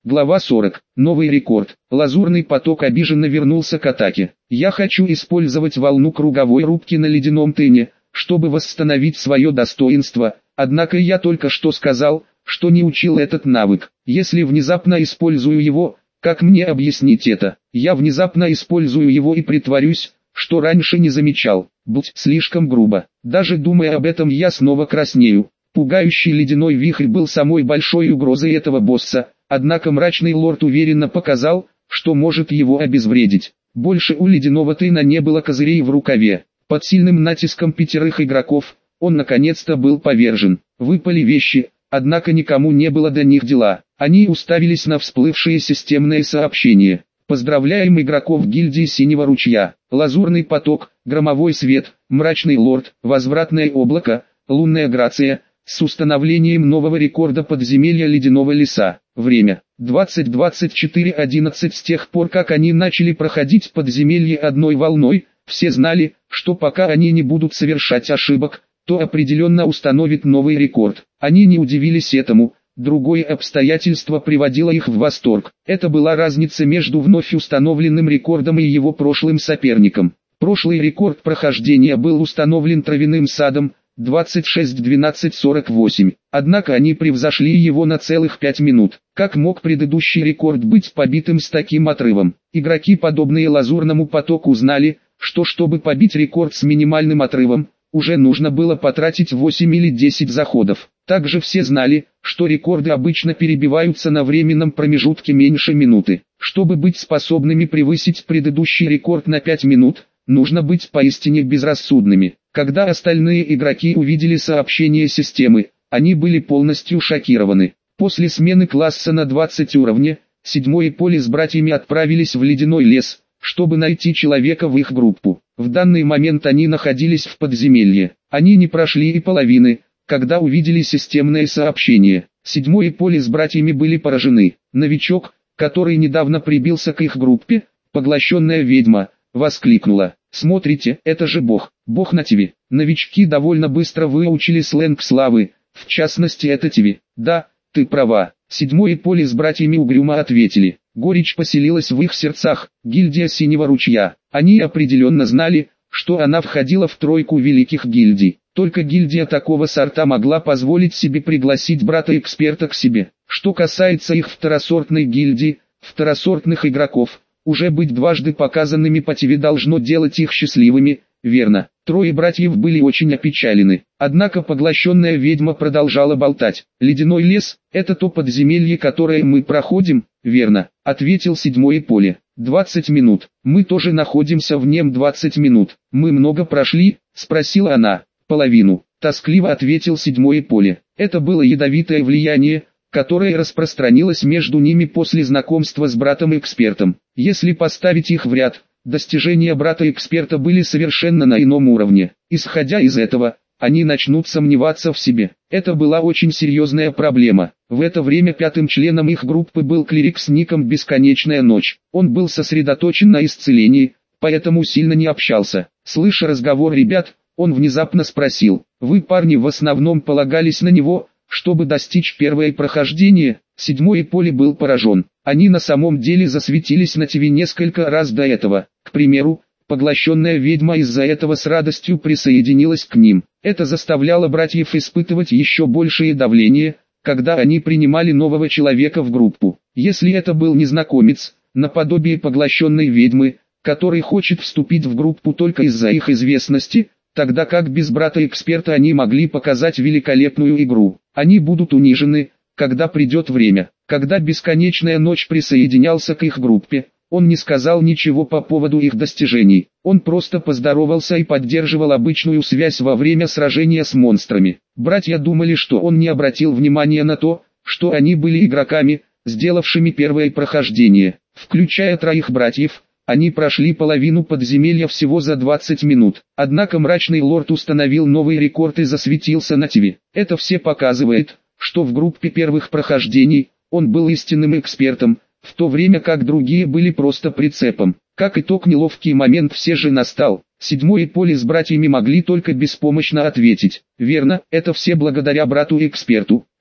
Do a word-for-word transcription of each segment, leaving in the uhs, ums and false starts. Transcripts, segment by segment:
Глава сорок. Новый рекорд. Лазурный поток обиженно вернулся к атаке. Я хочу использовать волну круговой рубки на ледяном тыне, чтобы восстановить свое достоинство, однако я только что сказал, что не учил этот навык. Если внезапно использую его, как мне объяснить это? Я внезапно использую его и притворюсь, что раньше не замечал. Будь слишком грубо. Даже думая об этом, я снова краснею. Пугающий ледяной вихрь был самой большой угрозой этого босса, однако мрачный лорд уверенно показал, что может его обезвредить. Больше у ледяного тына не было козырей в рукаве. Под сильным натиском пятерых игроков, он наконец-то был повержен. Выпали вещи, однако никому не было до них дела. Они уставились на всплывшие системные сообщения. Поздравляем игроков гильдии Синего Ручья. Лазурный поток, громовой свет, мрачный лорд, возвратное облако, лунная грация, с установлением нового рекорда подземелья ледяного леса. Время двадцать двадцать четыре одиннадцать. С тех пор, как они начали проходить подземелье одной волной, все знали, что пока они не будут совершать ошибок, то определенно установит новый рекорд. Они не удивились этому, другое обстоятельство приводило их в восторг. Это была разница между вновь установленным рекордом и его прошлым соперником. Прошлый рекорд прохождения был установлен травяным садом, двадцать шесть двенадцать сорок восемь. Однако они превзошли его на целых пять минут. Как мог предыдущий рекорд быть побитым с таким отрывом? Игроки, подобные лазурному потоку, знали, что чтобы побить рекорд с минимальным отрывом, уже нужно было потратить восемь или десять заходов. Также все знали, что рекорды обычно перебиваются на временном промежутке меньше минуты. Чтобы быть способными превысить предыдущий рекорд на пять минут, нужно быть поистине безрассудными. Когда остальные игроки увидели сообщение системы, они были полностью шокированы. После смены класса на двадцать уровня, седьмой и Поли с братьями отправились в ледяной лес, чтобы найти человека в их группу. В данный момент они находились в подземелье. Они не прошли и половины, когда увидели системное сообщение. Седьмой и Поли с братьями были поражены. Новичок, который недавно прибился к их группе, поглощенная ведьма, воскликнула: «Смотрите, это же бог, бог на Тиви». Новички довольно быстро выучили сленг славы, в частности это Тиви. «Да, ты права», Седьмой и Поли с братьями угрюмо ответили. Горечь поселилась в их сердцах. Гильдия Синего Ручья. Они определенно знали, что она входила в тройку великих гильдий. Только гильдия такого сорта могла позволить себе пригласить брата-эксперта к себе. Что касается их второсортной гильдии, второсортных игроков, уже быть дважды показанными по ТВ должно делать их счастливыми, верно. Трое братьев были очень опечалены. Однако поглощенная ведьма продолжала болтать. «Ледяной лес – это то подземелье, которое мы проходим, верно?» – ответил Седьмой и Поли. «двадцать минут. Мы тоже находимся в нем двадцать минут. Мы много прошли?» – спросила она. «Половину», – тоскливо ответил Седьмой и Поли. Это было ядовитое влияние, которое распространилось между ними после знакомства с братом-экспертом. Если поставить их в ряд, достижения брата-эксперта были совершенно на ином уровне. Исходя из этого, они начнут сомневаться в себе. Это была очень серьезная проблема. В это время пятым членом их группы был клирик с ником «Бесконечная ночь». Он был сосредоточен на исцелении, поэтому сильно не общался. Слыша разговор ребят, он внезапно спросил: «Вы, парни, в основном полагались на него, чтобы достичь первое прохождение?» Седьмой и Поли был поражен. Они на самом деле засветились на ТВ несколько раз до этого. К примеру, поглощенная ведьма из-за этого с радостью присоединилась к ним. Это заставляло братьев испытывать еще большее давление, когда они принимали нового человека в группу. Если это был незнакомец, наподобие поглощенной ведьмы, который хочет вступить в группу только из-за их известности, тогда как без брата-эксперта они могли показать великолепную игру. Они будут унижены, когда придет время. Когда Бесконечная ночь присоединялся к их группе, он не сказал ничего по поводу их достижений. Он просто поздоровался и поддерживал обычную связь во время сражения с монстрами. Братья думали, что он не обратил внимания на то, что они были игроками, сделавшими первое прохождение. Включая троих братьев, они прошли половину подземелья всего за двадцать минут. Однако мрачный лорд установил новый рекорд и засветился на ТВ. Это все показывает, что в группе первых прохождений он был истинным экспертом, в то время как другие были просто прицепом. Как итог, неловкий момент все же настал. Седьмой и Поли с братьями могли только беспомощно ответить: «Верно, это все благодаря брату-эксперту».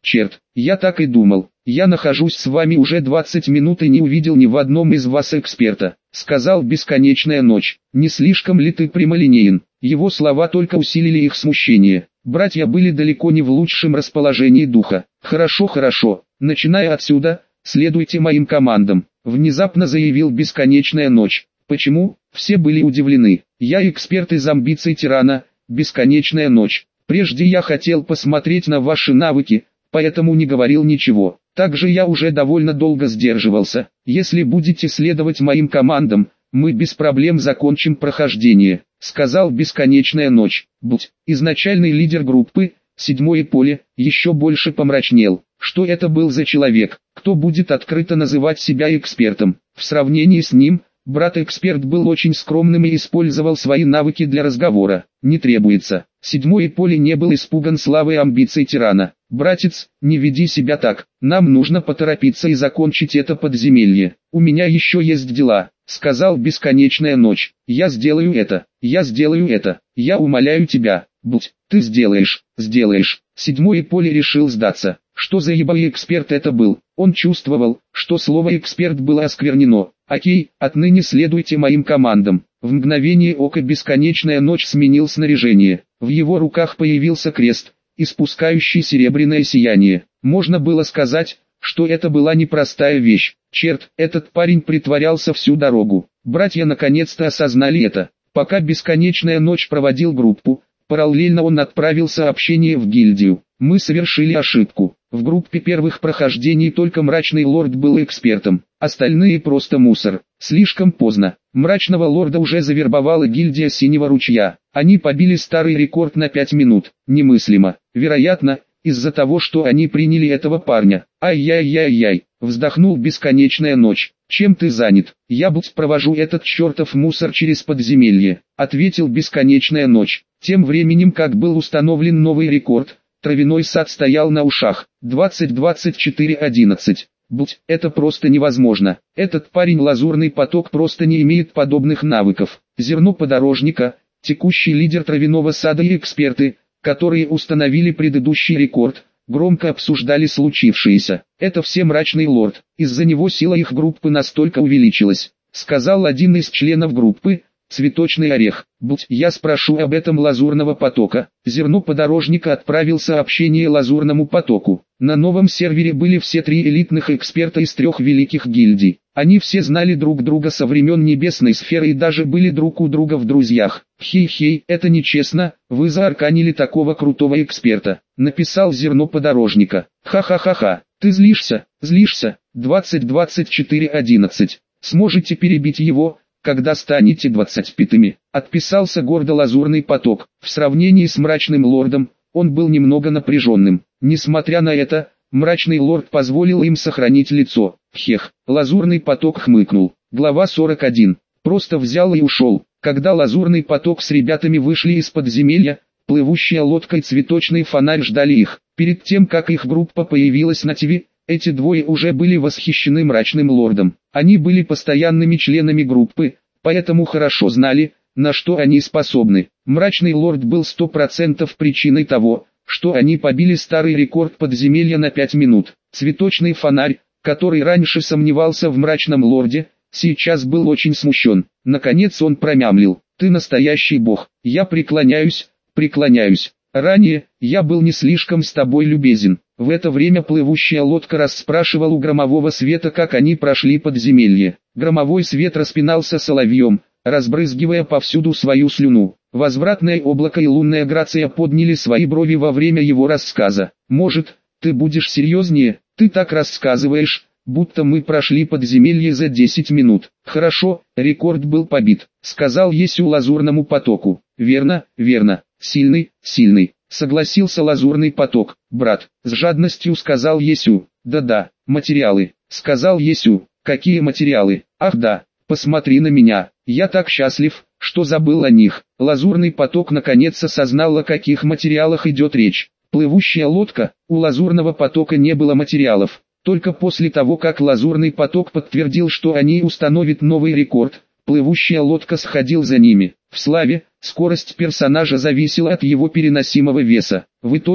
черт, я так и думал. Я нахожусь с вами уже двадцать минут и не увидел ни в одном из вас эксперта, сказал Бесконечная Ночь. Не слишком ли ты прямолинеен? Его слова только усилили их смущение. Братья были далеко не в лучшем расположении духа. Хорошо, хорошо, начиная отсюда, следуйте моим командам, внезапно заявил Бесконечная Ночь. Почему? Все были удивлены. Я эксперт из амбиций тирана, Бесконечная Ночь. Прежде я хотел посмотреть на ваши навыки, поэтому не говорил ничего. Также я уже довольно долго сдерживался. Если будете следовать моим командам, мы без проблем закончим прохождение, сказал Бесконечная Ночь. Будь изначальный лидер группы, седьмое поле, еще больше помрачнел. Что это был за человек, кто будет открыто называть себя экспертом? В сравнении с ним, брат-эксперт был очень скромным и использовал свои навыки для разговора. Не требуется. Седьмое поле не был испуган славой амбиций тирана. «Братец, не веди себя так, нам нужно поторопиться и закончить это подземелье. У меня еще есть дела», — сказал Бесконечная Ночь. «Я сделаю это, я сделаю это, я умоляю тебя, будь, ты сделаешь, сделаешь». Седьмое поле решил сдаться. Что за ебаный эксперт это был? Он чувствовал, что слово «эксперт» было осквернено. «Окей, отныне следуйте моим командам». В мгновение ока Бесконечная Ночь сменил снаряжение. В его руках появился крест, испускающий серебряное сияние. Можно было сказать, что это была непростая вещь. Черт, этот парень притворялся всю дорогу. Братья наконец-то осознали это. Пока Бесконечная Ночь проводил группу, параллельно он отправил сообщение в гильдию. Мы совершили ошибку. В группе первых прохождений только Мрачный Лорд был экспертом, остальные просто мусор. Слишком поздно. Мрачного Лорда уже завербовала гильдия Синего Ручья. Они побили старый рекорд на пять минут. Немыслимо. Вероятно, из-за того, что они приняли этого парня. Ай-яй-яй-яй, вздохнул Бесконечная Ночь. Чем ты занят? Я будь провожу этот чертов мусор через подземелье, ответил Бесконечная Ночь. Тем временем, как был установлен новый рекорд, Травяной сад стоял на ушах. двадцать двадцать четыре одиннадцать. Будь, это просто невозможно. Этот парень Лазурный Поток просто не имеет подобных навыков. Зерно Подорожника, текущий лидер Травяного сада и эксперты, которые установили предыдущий рекорд, громко обсуждали случившееся. Это все Мрачный Лорд. Из-за него сила их группы настолько увеличилась, сказал один из членов группы, Цветочный Орех. Будь, я спрошу об этом Лазурного Потока. Зерно Подорожника отправил сообщение Лазурному Потоку. На новом сервере были все три элитных эксперта из трех великих гильдий. Они все знали друг друга со времен Небесной Сферы и даже были друг у друга в друзьях. Хей-хей, это нечестно, вы заарканили такого крутого эксперта, написал Зерно Подорожника. Ха-ха-ха-ха, ты злишься, злишься, двадцать двадцать четыре одиннадцать. Сможете перебить его, когда станете двадцать пятыми, отписался гордо Лазурный Поток. В сравнении с Мрачным Лордом, он был немного напряженным. Несмотря на это, Мрачный Лорд позволил им сохранить лицо. Хех, Лазурный Поток хмыкнул. Глава сорок один. Просто взял и ушел. Когда Лазурный Поток с ребятами вышли из подземелья, плывущая лодка и цветочный фонарь ждали их. Перед тем, как их группа появилась на ТВ, эти двое уже были восхищены Мрачным Лордом. Они были постоянными членами группы, поэтому хорошо знали, на что они способны. Мрачный Лорд был сто процентов причиной того, что они побили старый рекорд подземелья на пять минут. Цветочный фонарь, который раньше сомневался в Мрачном Лорде, сейчас был очень смущен. Наконец он промямлил: «Ты настоящий бог, я преклоняюсь, преклоняюсь. Ранее, я был не слишком с тобой любезен». В это время плывущая лодка расспрашивала у Громового Света, как они прошли подземелье. Громовой Свет распинался соловьем, разбрызгивая повсюду свою слюну. Возвратное облако и лунная Грация подняли свои брови во время его рассказа. «Может, ты будешь серьезнее? Ты так рассказываешь, будто мы прошли подземелье за десять минут». «Хорошо, рекорд был побит», — сказал Есю Лазурному Потоку. «Верно, верно, сильный, сильный», — согласился Лазурный Поток. «Брат», — с жадностью сказал Есю. «Да-да, материалы», — сказал Есю. «Какие материалы? Ах да, посмотри на меня, я так счастлив, что забыл о них». Лазурный Поток наконец осознал, о каких материалах идет речь. Плывущая лодка, у Лазурного Потока не было материалов. Только после того, как Лазурный Поток подтвердил, что они установят новый рекорд, плывущая лодка сходил за ними. В славе, скорость персонажа зависела от его переносимого веса. В итоге,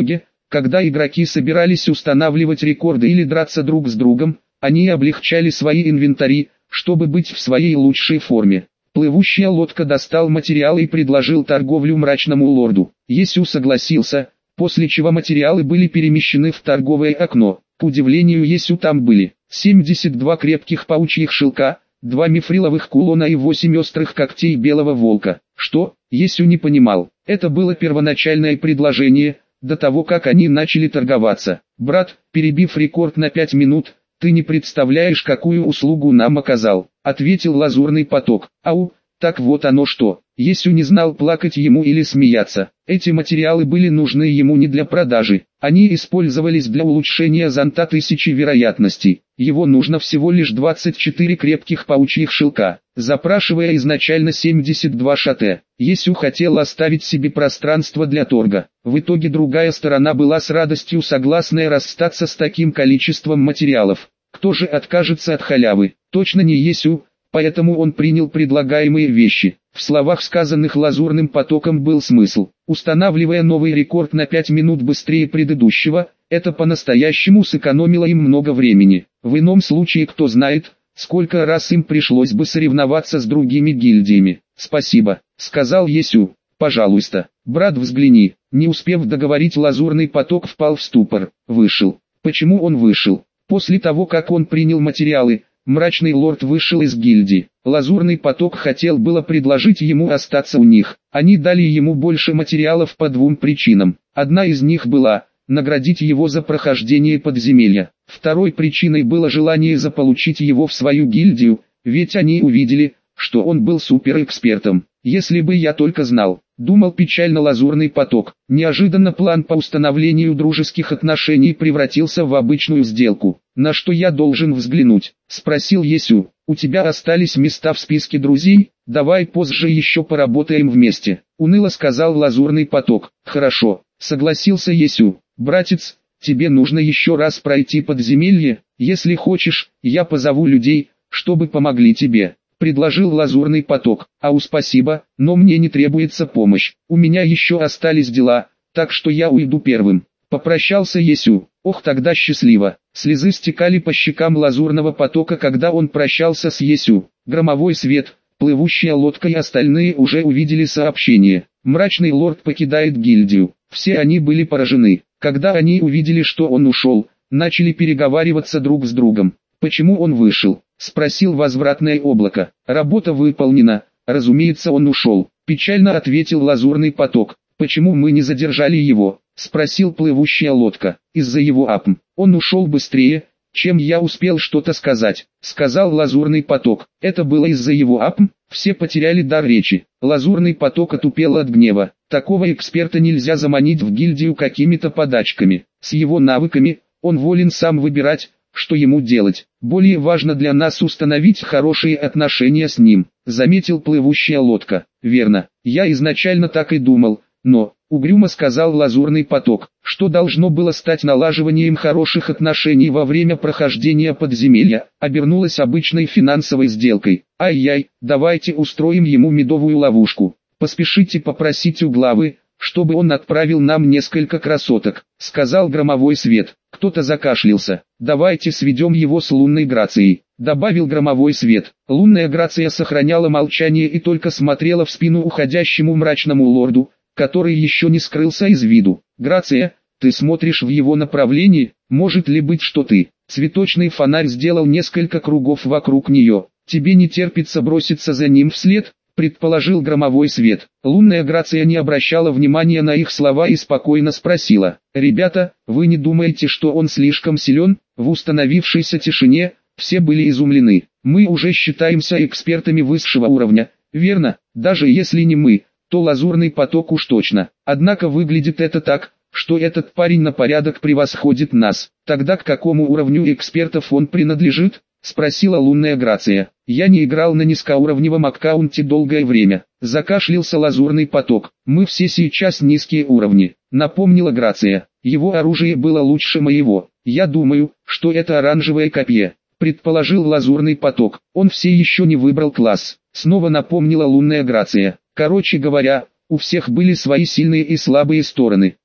Когда игроки собирались устанавливать рекорды или драться друг с другом, они облегчали свои инвентари, чтобы быть в своей лучшей форме. Плывущая лодка достал материалы и предложил торговлю мрачному лорду. Есю согласился, после чего материалы были перемещены в торговое окно. К удивлению Есю там были семьдесят два крепких паучьих шелка, два мифриловых кулона и восемь острых когтей белого волка. Что? Есю не понимал. Это было первоначальное предложение, до того как они начали торговаться. Брат, перебив рекорд на пять минут, ты не представляешь, какую услугу нам оказал, ответил Лазурный поток. Ау, так вот оно что. Есю не знал, плакать ему или смеяться. Эти материалы были нужны ему не для продажи, они использовались для улучшения зонта тысячи вероятностей. Его нужно всего лишь двадцать четыре крепких паучьих шелка, запрашивая изначально семьдесят два шате. Есю хотел оставить себе пространство для торга. В итоге другая сторона была с радостью согласна расстаться с таким количеством материалов. Кто же откажется от халявы? Точно не Есю. Поэтому он принял предлагаемые вещи. В словах, сказанных Лазурным потоком, был смысл. Устанавливая новый рекорд на пять минут быстрее предыдущего, это по-настоящему сэкономило им много времени. В ином случае кто знает, сколько раз им пришлось бы соревноваться с другими гильдиями. «Спасибо», — сказал Есю. «Пожалуйста, брат, взгляни». Не успев договорить, Лазурный поток впал в ступор. Вышел. Почему он вышел? После того, как он принял материалы, Мрачный лорд вышел из гильдии. Лазурный поток хотел было предложить ему остаться у них. Они дали ему больше материалов по двум причинам. Одна из них была наградить его за прохождение подземелья. Второй причиной было желание заполучить его в свою гильдию, ведь они увидели, что он был суперэкспертом. Если бы я только знал, думал печально Лазурный поток. Неожиданно план по установлению дружеских отношений превратился в обычную сделку. «На что я должен взглянуть?» — спросил Есю. «У тебя остались места в списке друзей? Давай позже еще поработаем вместе», — уныло сказал Лазурный поток. «Хорошо», — согласился Есю. «Братец, тебе нужно еще раз пройти подземелье. Если хочешь, я позову людей, чтобы помогли тебе», — предложил Лазурный поток. «Ау, спасибо, но мне не требуется помощь. У меня еще остались дела, так что я уйду первым». Попрощался Есю. Ох, тогда счастливо. Слезы стекали по щекам Лазурного потока, когда он прощался с Есю. Громовой свет, плывущая лодка и остальные уже увидели сообщение. Мрачный лорд покидает гильдию. Все они были поражены. Когда они увидели, что он ушел, начали переговариваться друг с другом. «Почему он вышел?» — спросил возвратное облако. «Работа выполнена, разумеется, он ушел», — печально ответил Лазурный поток. «Почему мы не задержали его?» — спросил плывущая лодка. «Из-за его апм. Он ушел быстрее, чем я успел что-то сказать», — сказал Лазурный поток. «Это было из-за его апм?» Все потеряли дар речи. Лазурный поток отупел от гнева. Такого эксперта нельзя заманить в гильдию какими-то подачками. С его навыками, он волен сам выбирать, что ему делать. Более важно для нас установить хорошие отношения с ним, заметил плывущая лодка. «Верно, я изначально так и думал, но...» Угрюмо сказал Лазурный поток, что должно было стать налаживанием хороших отношений во время прохождения подземелья, обернулось обычной финансовой сделкой. Ай-яй, давайте устроим ему медовую ловушку. Поспешите попросить у главы, чтобы он отправил нам несколько красоток, сказал громовой свет. Кто-то закашлялся. Давайте сведем его с лунной грацией, добавил громовой свет. Лунная грация сохраняла молчание и только смотрела в спину уходящему мрачному лорду, который еще не скрылся из виду. «Грация, ты смотришь в его направлении, может ли быть, что ты?» Цветочный фонарь сделал несколько кругов вокруг нее. «Тебе не терпится броситься за ним вслед?» предположил громовой свет. Лунная грация не обращала внимания на их слова и спокойно спросила: «Ребята, вы не думаете, что он слишком силен?» В установившейся тишине все были изумлены. «Мы уже считаемся экспертами высшего уровня, верно? Даже если не мы, то Лазурный поток уж точно. Однако выглядит это так, что этот парень на порядок превосходит нас. Тогда к какому уровню экспертов он принадлежит?» — спросила лунная грация. «Я не играл на низкоуровневом аккаунте долгое время». Закашлялся Лазурный поток. «Мы все сейчас низкие уровни», — напомнила грация. «Его оружие было лучше моего. Я думаю, что это оранжевое копье», — предположил Лазурный поток. «Он все еще не выбрал класс», — снова напомнила лунная грация. «Короче говоря, у всех были свои сильные и слабые стороны.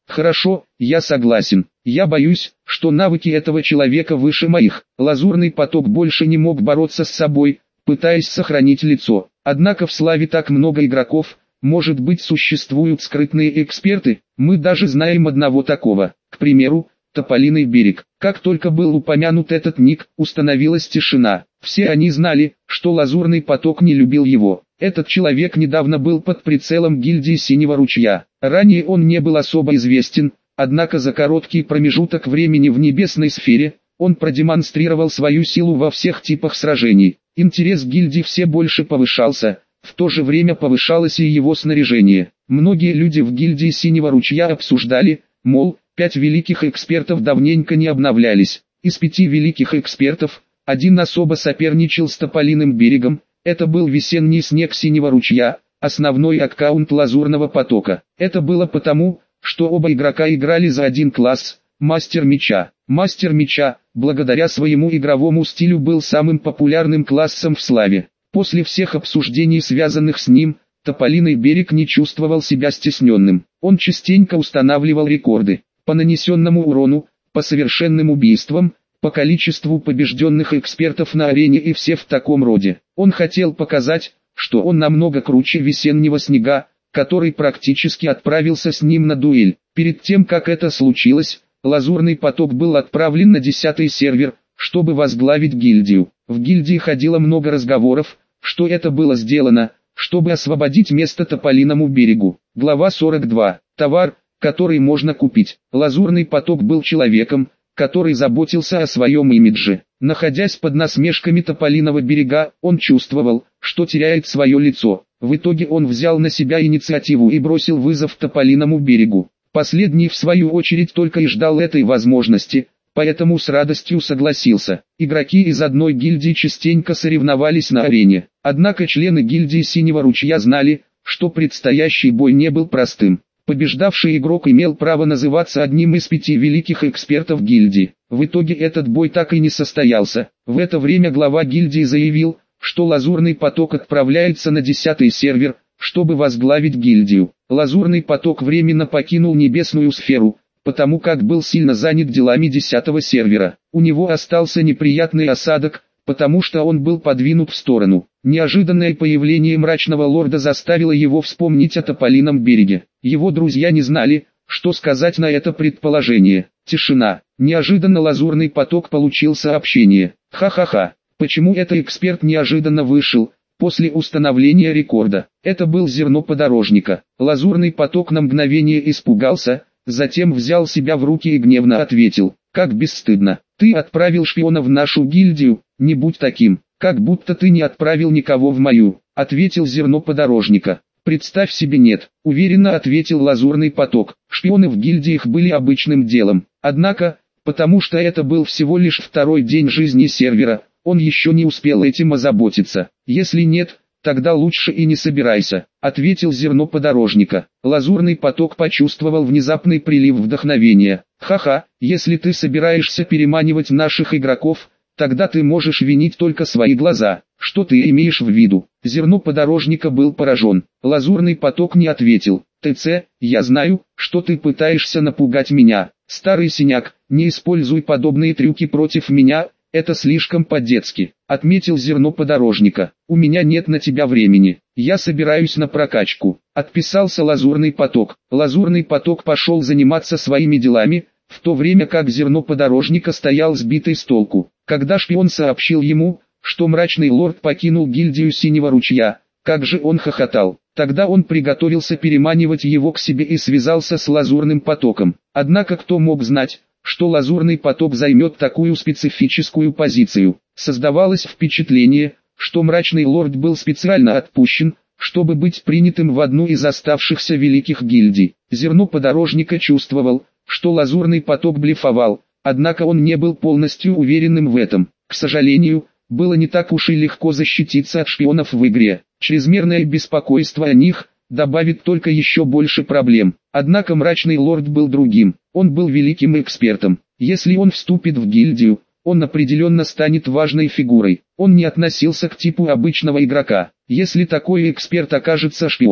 Хорошо, я согласен. Я боюсь, что навыки этого человека выше моих. Лазурный поток больше не мог бороться с собой, пытаясь сохранить лицо. Однако в славе так много игроков, может быть существуют скрытные эксперты, мы даже знаем одного такого. К примеру, Тополиный берег. Как только был упомянут этот ник, установилась тишина. Все они знали, что Лазурный поток не любил его. Этот человек недавно был под прицелом гильдии Синего ручья. Ранее он не был особо известен, однако за короткий промежуток времени в небесной сфере, он продемонстрировал свою силу во всех типах сражений. Интерес гильдии все больше повышался, в то же время повышалось и его снаряжение. Многие люди в гильдии Синего ручья обсуждали, мол, пять великих экспертов давненько не обновлялись. Из пяти великих экспертов, один особо соперничал с Тополиным берегом, это был весенний снег Синего ручья, основной аккаунт Лазурного потока. Это было потому, что оба игрока играли за один класс, Мастер меча. Мастер меча, благодаря своему игровому стилю, был самым популярным классом в славе. После всех обсуждений, связанных с ним, Тополиный берег не чувствовал себя стесненным. Он частенько устанавливал рекорды по нанесенному урону, по совершенным убийствам, по количеству побежденных экспертов на арене и все в таком роде. Он хотел показать, что он намного круче весеннего снега, который практически отправился с ним на дуэль. Перед тем, как это случилось, Лазурный поток был отправлен на десятый сервер, чтобы возглавить гильдию. В гильдии ходило много разговоров, что это было сделано, чтобы освободить место Тополиному берегу. Глава сорок два. Товар, который можно купить. Лазурный поток был человеком, который заботился о своем имидже. Находясь под насмешками Тополиного берега, он чувствовал, что теряет свое лицо. В итоге он взял на себя инициативу и бросил вызов Тополиному берегу. Последний в свою очередь только и ждал этой возможности, поэтому с радостью согласился. Игроки из одной гильдии частенько соревновались на арене. Однако члены гильдии Синего ручья знали, что предстоящий бой не был простым. Побеждавший игрок имел право называться одним из пяти великих экспертов гильдии. В итоге этот бой так и не состоялся. В это время глава гильдии заявил, что Лазурный поток отправляется на десятый сервер, чтобы возглавить гильдию. Лазурный поток временно покинул небесную сферу, потому как был сильно занят делами десятого сервера. У него остался неприятный осадок, потому что он был подвинут в сторону. Неожиданное появление мрачного лорда заставило его вспомнить о Тополином береге. Его друзья не знали, что сказать на это предположение. Тишина. Неожиданно Лазурный поток получил сообщение. Ха-ха-ха. Почему этот эксперт неожиданно вышел, после установления рекорда? Это был Зерно Подорожника. Лазурный поток на мгновение испугался, затем взял себя в руки и гневно ответил. Как бесстыдно. Ты отправил шпиона в нашу гильдию, не будь таким. Как будто ты не отправил никого в мою, ответил Зерно Подорожника. Представь себе, нет, уверенно ответил Лазурный поток. Шпионы в гильдиях были обычным делом. Однако, потому что это был всего лишь второй день жизни сервера, он еще не успел этим озаботиться. Если нет, тогда лучше и не собирайся, ответил Зерно Подорожника. Лазурный поток почувствовал внезапный прилив вдохновения. Ха-ха, если ты собираешься переманивать наших игроков, тогда ты можешь винить только свои глаза. Что ты имеешь в виду? Зерно Подорожника был поражен. Лазурный поток не ответил. ТЦ, я знаю, что ты пытаешься напугать меня. Старый синяк, не используй подобные трюки против меня, это слишком по-детски, отметил Зерно Подорожника. У меня нет на тебя времени, я собираюсь на прокачку. Отписался Лазурный поток. Лазурный поток пошел заниматься своими делами, в то время как Зерно Подорожника стоял сбитый с толку. Когда шпион сообщил ему, что мрачный лорд покинул гильдию Синего ручья, как же он хохотал. Тогда он приготовился переманивать его к себе и связался с Лазурным потоком. Однако кто мог знать, что Лазурный поток займет такую специфическую позицию? Создавалось впечатление, что мрачный лорд был специально отпущен, чтобы быть принятым в одну из оставшихся великих гильдий. Зерно Подорожника чувствовал, что Лазурный поток блефовал, однако он не был полностью уверенным в этом. К сожалению, было не так уж и легко защититься от шпионов в игре. Чрезмерное беспокойство о них добавит только еще больше проблем. Однако мрачный лорд был другим. Он был великим экспертом. Если он вступит в гильдию, он определенно станет важной фигурой. Он не относился к типу обычного игрока. Если такой эксперт окажется шпионом,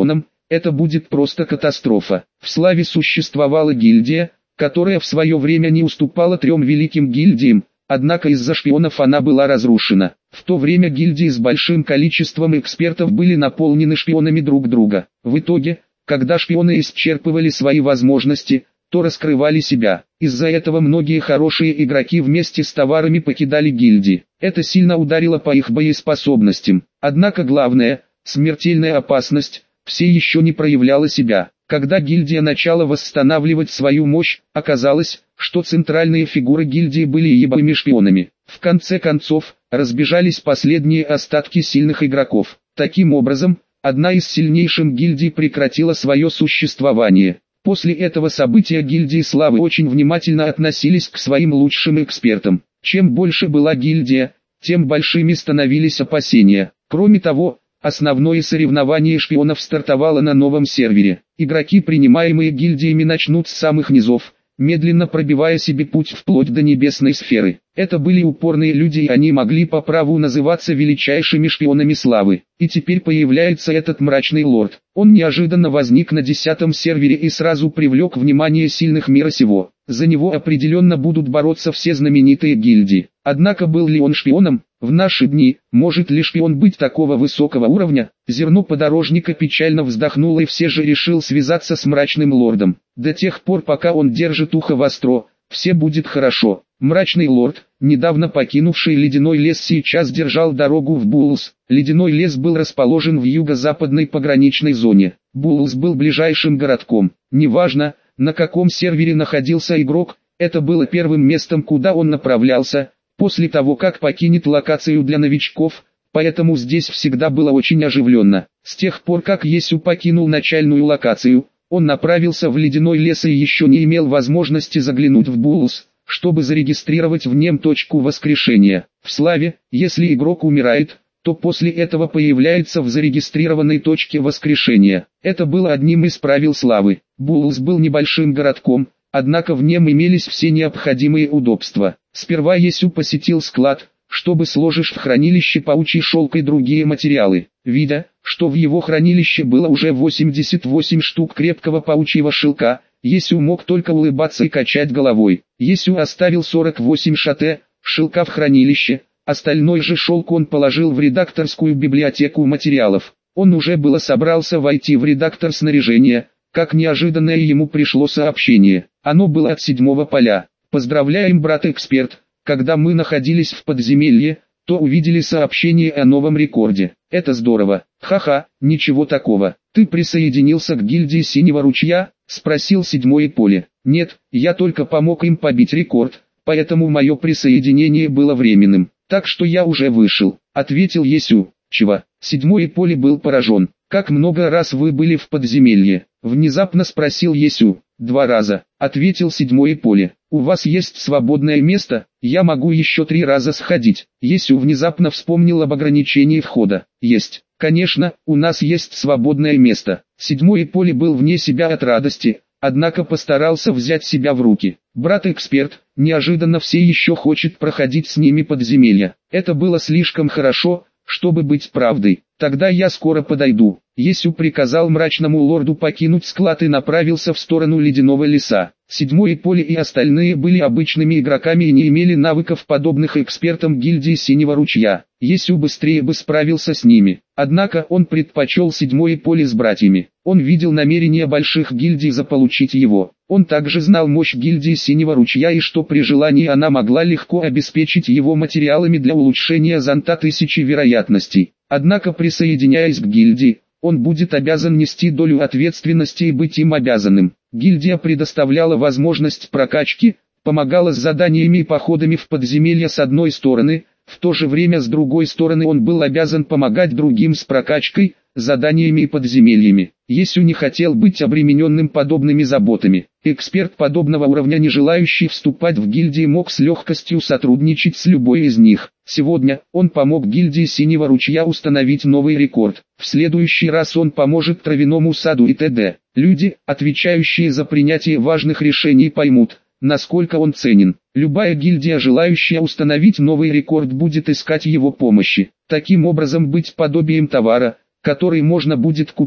это будет просто катастрофа. В Славе существовала гильдия, которая в свое время не уступала трем великим гильдиям, однако из-за шпионов она была разрушена. В то время гильдии с большим количеством экспертов были наполнены шпионами друг друга. В итоге, когда шпионы исчерпывали свои возможности, то раскрывали себя. Из-за этого многие хорошие игроки вместе с товарами покидали гильдии. Это сильно ударило по их боеспособностям. Однако главное, смертельная опасность, все еще не проявляла себя. Когда гильдия начала восстанавливать свою мощь, оказалось, что центральные фигуры гильдии были ебаными шпионами. В конце концов, разбежались последние остатки сильных игроков. Таким образом, одна из сильнейших гильдий прекратила свое существование. После этого события гильдии Славы очень внимательно относились к своим лучшим экспертам. Чем больше была гильдия, тем большими становились опасения. Кроме того, основное соревнование шпионов стартовало на новом сервере. Игроки, принимаемые гильдиями, начнут с самых низов, медленно пробивая себе путь вплоть до небесной сферы. Это были упорные люди, и они могли по праву называться величайшими шпионами Славы. И теперь появляется этот мрачный лорд. Он неожиданно возник на десятом сервере и сразу привлек внимание сильных мира сего. За него определенно будут бороться все знаменитые гильдии. Однако был ли он шпионом? В наши дни, может ли шпион быть такого высокого уровня? Зерно подорожника печально вздохнуло, и все же решил связаться с мрачным лордом. До тех пор, пока он держит ухо востро, все будет хорошо. Мрачный лорд, недавно покинувший ледяной лес, сейчас держал дорогу в Буллс. Ледяной лес был расположен в юго-западной пограничной зоне. Буллс был ближайшим городком. Неважно, на каком сервере находился игрок, это было первым местом, куда он направлялся, после того как покинет локацию для новичков, поэтому здесь всегда было очень оживленно. С тех пор как Есю покинул начальную локацию, он направился в ледяной лес и еще не имел возможности заглянуть в Буллс, чтобы зарегистрировать в нем точку воскрешения. В Славе, если игрок умирает, то после этого появляется в зарегистрированной точке воскрешения. Это было одним из правил Славы. Буллс был небольшим городком, однако в нем имелись все необходимые удобства. Сперва Есю посетил склад, чтобы сложить в хранилище паучий шелк и другие материалы. Видя, что в его хранилище было уже восемьдесят восемь штук крепкого паучьего шелка, Есю мог только улыбаться и качать головой. Есю оставил сорок восемь шате, шелка в хранилище, остальной же шелк он положил в редакторскую библиотеку материалов. Он уже было собрался войти в редактор снаряжения, как неожиданное ему пришло сообщение. Оно было от седьмого поля. «Поздравляем, брат-эксперт, когда мы находились в подземелье, то увидели сообщение о новом рекорде. Это здорово. Ха-ха, ничего такого. Ты присоединился к гильдии Синего Ручья?» — спросил седьмое поле. «Нет, я только помог им побить рекорд, поэтому мое присоединение было временным. Так что я уже вышел», — ответил Есю. «Чего?» Седьмое поле был поражен. «Как много раз вы были в подземелье?» — внезапно спросил Есю. «Два раза», — ответил седьмое поле. «У вас есть свободное место? Я могу еще три раза сходить». Есю внезапно вспомнил об ограничении входа. «Есть. Конечно, у нас есть свободное место». Седьмое поле был вне себя от радости, однако постарался взять себя в руки. Брат-эксперт, неожиданно все еще хочет проходить с ними подземелья. Это было слишком хорошо, чтобы быть правдой. «Тогда я скоро подойду». Есю приказал мрачному лорду покинуть склад и направился в сторону ледяного леса. Седьмое поле и остальные были обычными игроками и не имели навыков, подобных экспертам гильдии Синего Ручья. Есю быстрее бы справился с ними. Однако он предпочел седьмое поле с братьями. Он видел намерения больших гильдий заполучить его. Он также знал мощь гильдии Синего Ручья и что при желании она могла легко обеспечить его материалами для улучшения зонта тысячи вероятностей. Однако, присоединяясь к гильдии, он будет обязан нести долю ответственности и быть им обязанным. Гильдия предоставляла возможность прокачки, помогала с заданиями и походами в подземелья с одной стороны, в то же время с другой стороны он был обязан помогать другим с прокачкой, заданиями и подземельями. Есю не хотел быть обремененным подобными заботами. Эксперт подобного уровня, не желающий вступать в гильдии, мог с легкостью сотрудничать с любой из них. Сегодня он помог гильдии Синего Ручья установить новый рекорд. В следующий раз он поможет травяному саду и т.д. Люди, отвечающие за принятие важных решений, поймут, насколько он ценен. Любая гильдия, желающая установить новый рекорд, будет искать его помощи. Таким образом, быть подобием товара, который можно будет купить,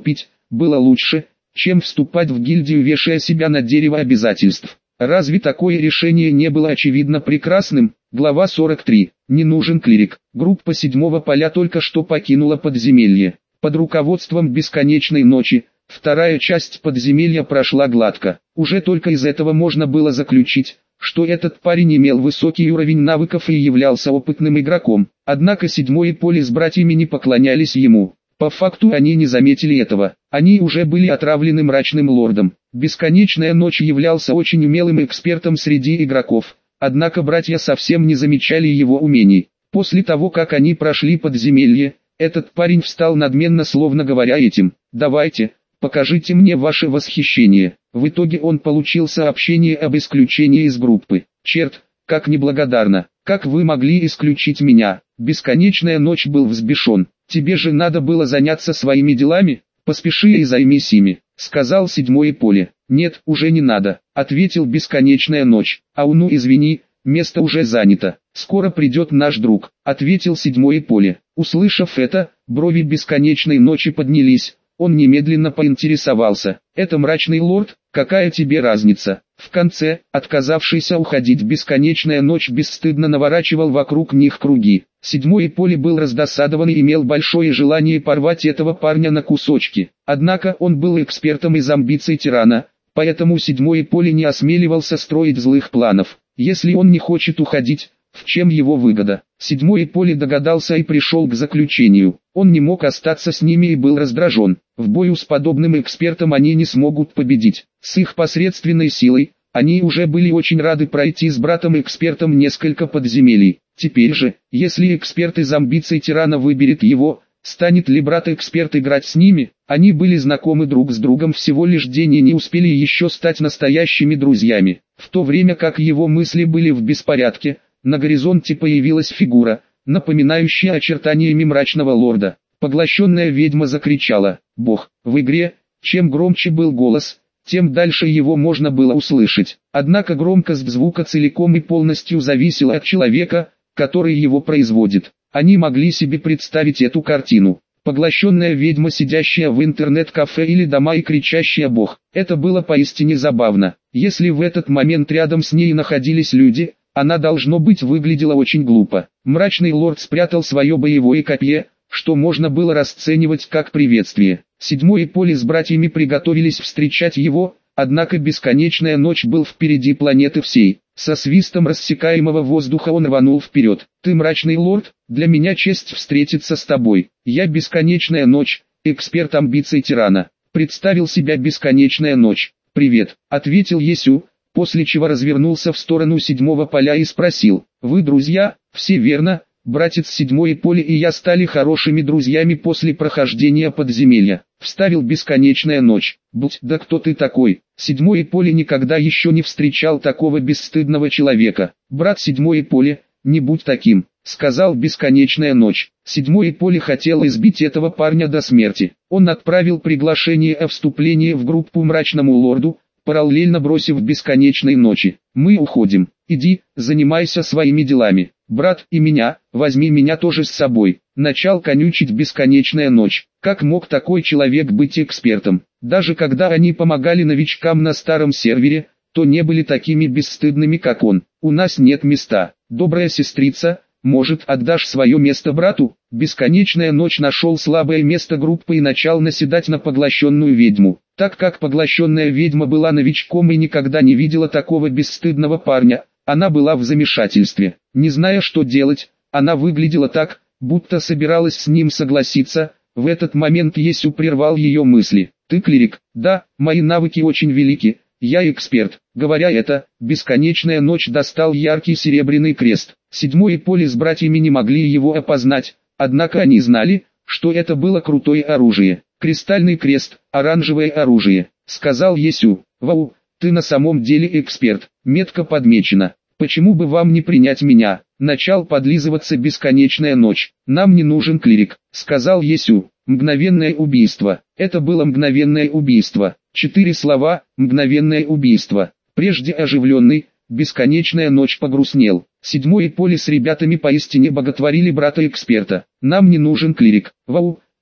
было лучше, чем вступать в гильдию, вешая себя на дерево обязательств. Разве такое решение не было очевидно прекрасным? Глава сорок три. Не нужен клирик. Группа седьмого поля только что покинула подземелье. Под руководством бесконечной ночи, вторая часть подземелья прошла гладко. Уже только из этого можно было заключить, что этот парень имел высокий уровень навыков и являлся опытным игроком. Однако седьмое поле с братьями не поклонялись ему. По факту они не заметили этого. Они уже были отравлены мрачным лордом. Бесконечная ночь являлся очень умелым экспертом среди игроков. Однако братья совсем не замечали его умений. После того, как они прошли подземелье, этот парень встал надменно, словно говоря этим: «Давайте, покажите мне ваше восхищение». В итоге он получил сообщение об исключении из группы. «Черт, как неблагодарно! Как вы могли исключить меня?» Бесконечная ночь был взбешен. «Тебе же надо было заняться своими делами, поспеши и займись ими», — сказал седьмое поле. «Нет, уже не надо», — ответил бесконечная ночь. «Ау, ну извини, место уже занято, скоро придет наш друг», — ответил седьмое поле. Услышав это, брови бесконечной ночи поднялись. Он немедленно поинтересовался: «Это мрачный лорд? Какая тебе разница?» В конце, отказавшийся уходить бесконечная ночь бесстыдно наворачивал вокруг них круги. Седьмое поле был раздосадован и имел большое желание порвать этого парня на кусочки. Однако он был экспертом из амбиций тирана, поэтому седьмое поле не осмеливался строить злых планов. Если он не хочет уходить, в чем его выгода? Седьмое поле догадался и пришел к заключению: он не мог остаться с ними и был раздражен. В бою с подобным экспертом они не смогут победить. С их посредственной силой, они уже были очень рады пройти с братом-экспертом несколько подземелий. Теперь же, если эксперт из амбиций тирана выберет его, станет ли брат-эксперт играть с ними? Они были знакомы друг с другом всего лишь день и не успели еще стать настоящими друзьями. В то время как его мысли были в беспорядке, на горизонте появилась фигура, напоминающая очертаниями мрачного лорда. Поглощенная ведьма закричала: «Бог!» В игре, чем громче был голос, тем дальше его можно было услышать. Однако громкость звука целиком и полностью зависела от человека, который его производит. Они могли себе представить эту картину: поглощенная ведьма, сидящая в интернет-кафе или дома и кричащая «Бог». Это было поистине забавно. Если в этот момент рядом с ней находились люди, она, должно быть, выглядела очень глупо. Мрачный лорд спрятал свое боевое копье, что можно было расценивать как приветствие. Седьмое поле с братьями приготовились встречать его, однако бесконечная ночь был впереди планеты всей. Со свистом рассекаемого воздуха он рванул вперед. «Ты мрачный лорд? Для меня честь встретиться с тобой. Я бесконечная ночь, эксперт амбиций тирана», — представил себя бесконечная ночь. «Привет», — ответил Есю, после чего развернулся в сторону седьмого поля и спросил: «Вы друзья?» «Все верно, братец седьмое поле и я стали хорошими друзьями после прохождения подземелья», — вставил бесконечная ночь. «Будь, да кто ты такой?» Седьмое поле никогда еще не встречал такого бесстыдного человека. «Брат седьмое поле, не будь таким», — сказал бесконечная ночь. Седьмое поле хотел избить этого парня до смерти. Он отправил приглашение о вступлении в группу мрачному лорду, параллельно бросив бесконечной ночи: «Мы уходим. Иди, занимайся своими делами. Брат, и меня, возьми меня тоже с собой». Начал конючить бесконечная ночь. Как мог такой человек быть экспертом? Даже когда они помогали новичкам на старом сервере, то не были такими бесстыдными, как он. «У нас нет места. Добрая сестрица, может, отдашь свое место брату?» Бесконечная ночь нашел слабое место группы и начал наседать на поглощенную ведьму. Так как поглощенная ведьма была новичком и никогда не видела такого бесстыдного парня, она была в замешательстве. Не зная, что делать, она выглядела так, будто собиралась с ним согласиться. В этот момент Есю прервал ее мысли. «Ты клирик?» «Да, мои навыки очень велики, я эксперт». Говоря это, бесконечная ночь достал яркий серебряный крест. Седьмое поле с братьями не могли его опознать, однако они знали, что это было крутое оружие. «Кристальный крест, оранжевое оружие», — сказал Есю. «Вау, ты на самом деле эксперт, метко подмечено. Почему бы вам не принять меня?» Начал подлизываться бесконечная ночь. «Нам не нужен клирик», — сказал Есю. «Мгновенное убийство». Это было мгновенное убийство. Четыре слова: «мгновенное убийство». Прежде оживленный, бесконечная ночь погрустнел. Седьмое поле с ребятами поистине боготворили брата-эксперта. «Нам не нужен клирик». «Вау,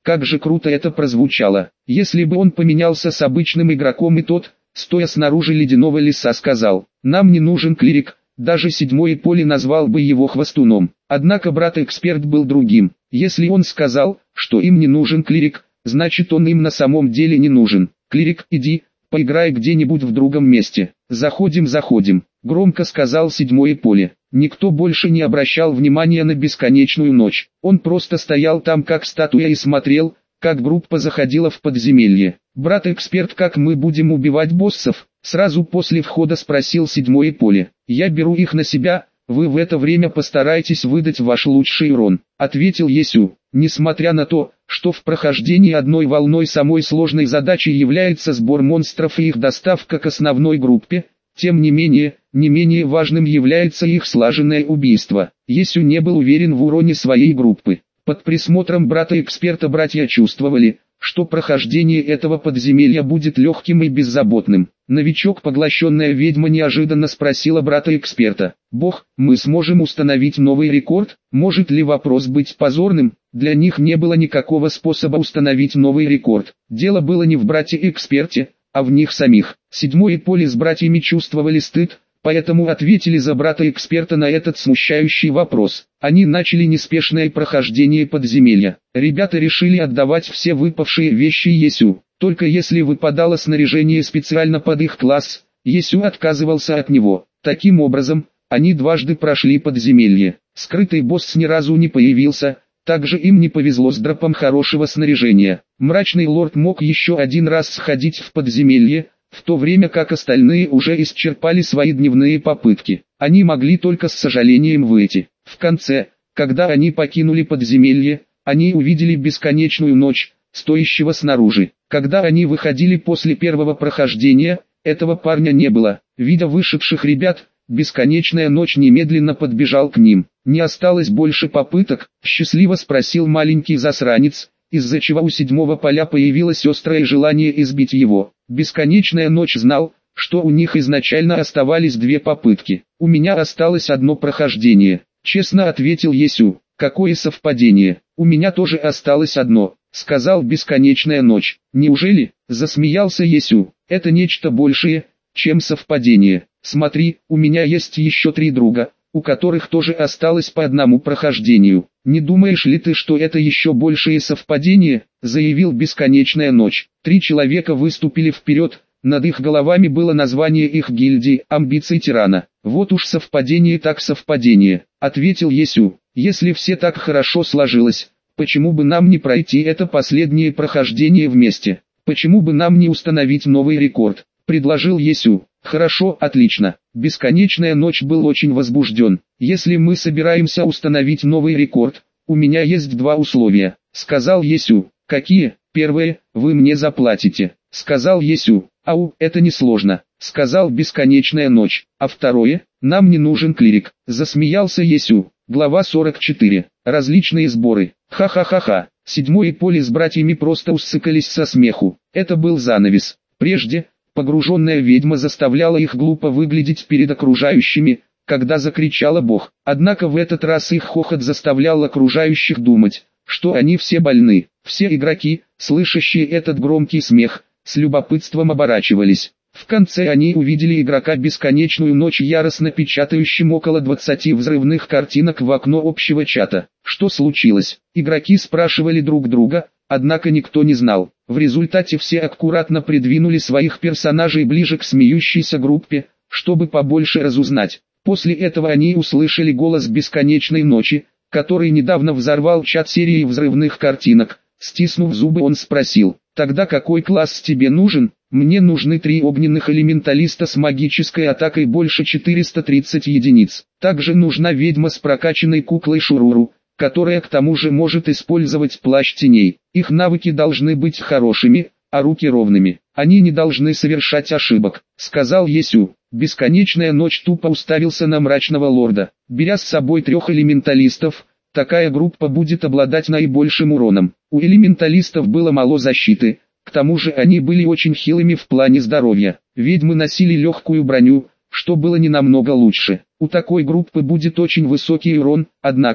Как же круто это прозвучало. Если бы он поменялся с обычным игроком, и тот, стоя снаружи ледяного леса, сказал: «Нам не нужен клирик», даже седьмое поле назвал бы его хвостуном. Однако брат-эксперт был другим. Если он сказал, что им не нужен клирик, значит он им на самом деле не нужен. «Клирик, иди, поиграй где-нибудь в другом месте». «Заходим, заходим», — громко сказал седьмое поле. Никто больше не обращал внимания на бесконечную ночь. Он просто стоял там как статуя и смотрел, как группа заходила в подземелье. «Брат-эксперт, как мы будем убивать боссов?» Сразу после входа спросил седьмое поле. «Я беру их на себя, вы в это время постарайтесь выдать ваш лучший урон», — ответил Есю. Несмотря на то, что в прохождении одной волной самой сложной задачей является сбор монстров и их доставка к основной группе, тем не менее, не менее важным является их слаженное убийство. Есю не был уверен в уроне своей группы. Под присмотром брата-эксперта братья чувствовали, что прохождение этого подземелья будет легким и беззаботным. Новичок, поглощенная ведьма, неожиданно спросила брата-эксперта: «Бог, мы сможем установить новый рекорд? Может ли вопрос быть позорным?» Для них не было никакого способа установить новый рекорд. Дело было не в брате-эксперте, а в них самих. Седьмое поле с братьями чувствовали стыд, поэтому ответили за брата-эксперта на этот смущающий вопрос. Они начали неспешное прохождение подземелья. Ребята решили отдавать все выпавшие вещи Есю. Только если выпадало снаряжение специально под их класс, Есю отказывался от него. Таким образом, они дважды прошли подземелье. Скрытый босс ни разу не появился. Также им не повезло с дропом хорошего снаряжения. Мрачный лорд мог еще один раз сходить в подземелье, в то время как остальные уже исчерпали свои дневные попытки. Они могли только с сожалением выйти. В конце, когда они покинули подземелье, они увидели бесконечную ночь, стоящего снаружи. Когда они выходили после первого прохождения, этого парня не было. Видя вышедших ребят, бесконечная ночь немедленно подбежал к ним. «Не осталось больше попыток?» — счастливо спросил маленький засранец, из-за чего у седьмого поля появилось острое желание избить его. Бесконечная ночь знал, что у них изначально оставались две попытки. «У меня осталось одно прохождение», — честно ответил Есю. «Какое совпадение, у меня тоже осталось одно», — сказал бесконечная ночь. «Неужели?» — засмеялся Есю. «Это нечто большее, чем совпадение. Смотри, у меня есть еще три друга, у которых тоже осталось по одному прохождению. Не думаешь ли ты, что это еще большее совпадение?» — заявил бесконечная ночь. Три человека выступили вперед, над их головами было название их гильдии «Амбиции тирана». «Вот уж совпадение так совпадение», — ответил Есю. «Если все так хорошо сложилось, почему бы нам не пройти это последнее прохождение вместе? Почему бы нам не установить новый рекорд?» — предложил Есю. «Хорошо, отлично». Бесконечная ночь был очень возбужден. «Если мы собираемся установить новый рекорд, у меня есть два условия», — сказал Есю. «Какие?» «Первое, вы мне заплатите», — сказал Есю. «Ау, это несложно», — сказал бесконечная ночь. «А второе, нам не нужен клирик», — засмеялся Есю. Глава сорок четыре. Различные сборы. Ха-ха-ха-ха. Седьмое поле с братьями просто уссыкались со смеху. Это был занавес. Прежде, погруженная ведьма заставляла их глупо выглядеть перед окружающими, когда закричала «Бог». Однако в этот раз их хохот заставлял окружающих думать, что они все больны. Все игроки, слышащие этот громкий смех, с любопытством оборачивались. В конце они увидели игрока бесконечную ночь, яростно печатающим около двадцати взрывных картинок в окно общего чата. Что случилось? Игроки спрашивали друг друга, однако никто не знал. В результате все аккуратно придвинули своих персонажей ближе к смеющейся группе, чтобы побольше разузнать. После этого они услышали голос бесконечной ночи, который недавно взорвал чат серии взрывных картинок. Стиснув зубы, он спросил: «Тогда какой класс тебе нужен?» «Мне нужны три огненных элементалиста с магической атакой больше четырёхсот тридцати единиц. Также нужна ведьма с прокачанной куклой Шуруру, которая к тому же может использовать плащ теней. Их навыки должны быть хорошими, а руки ровными. Они не должны совершать ошибок», — сказал Есю. Бесконечная ночь тупо уставился на мрачного лорда. Беря с собой трех элементалистов, такая группа будет обладать наибольшим уроном. У элементалистов было мало защиты, к тому же они были очень хилыми в плане здоровья. Ведьмы носили легкую броню, что было не намного лучше. У такой группы будет очень высокий урон, однако,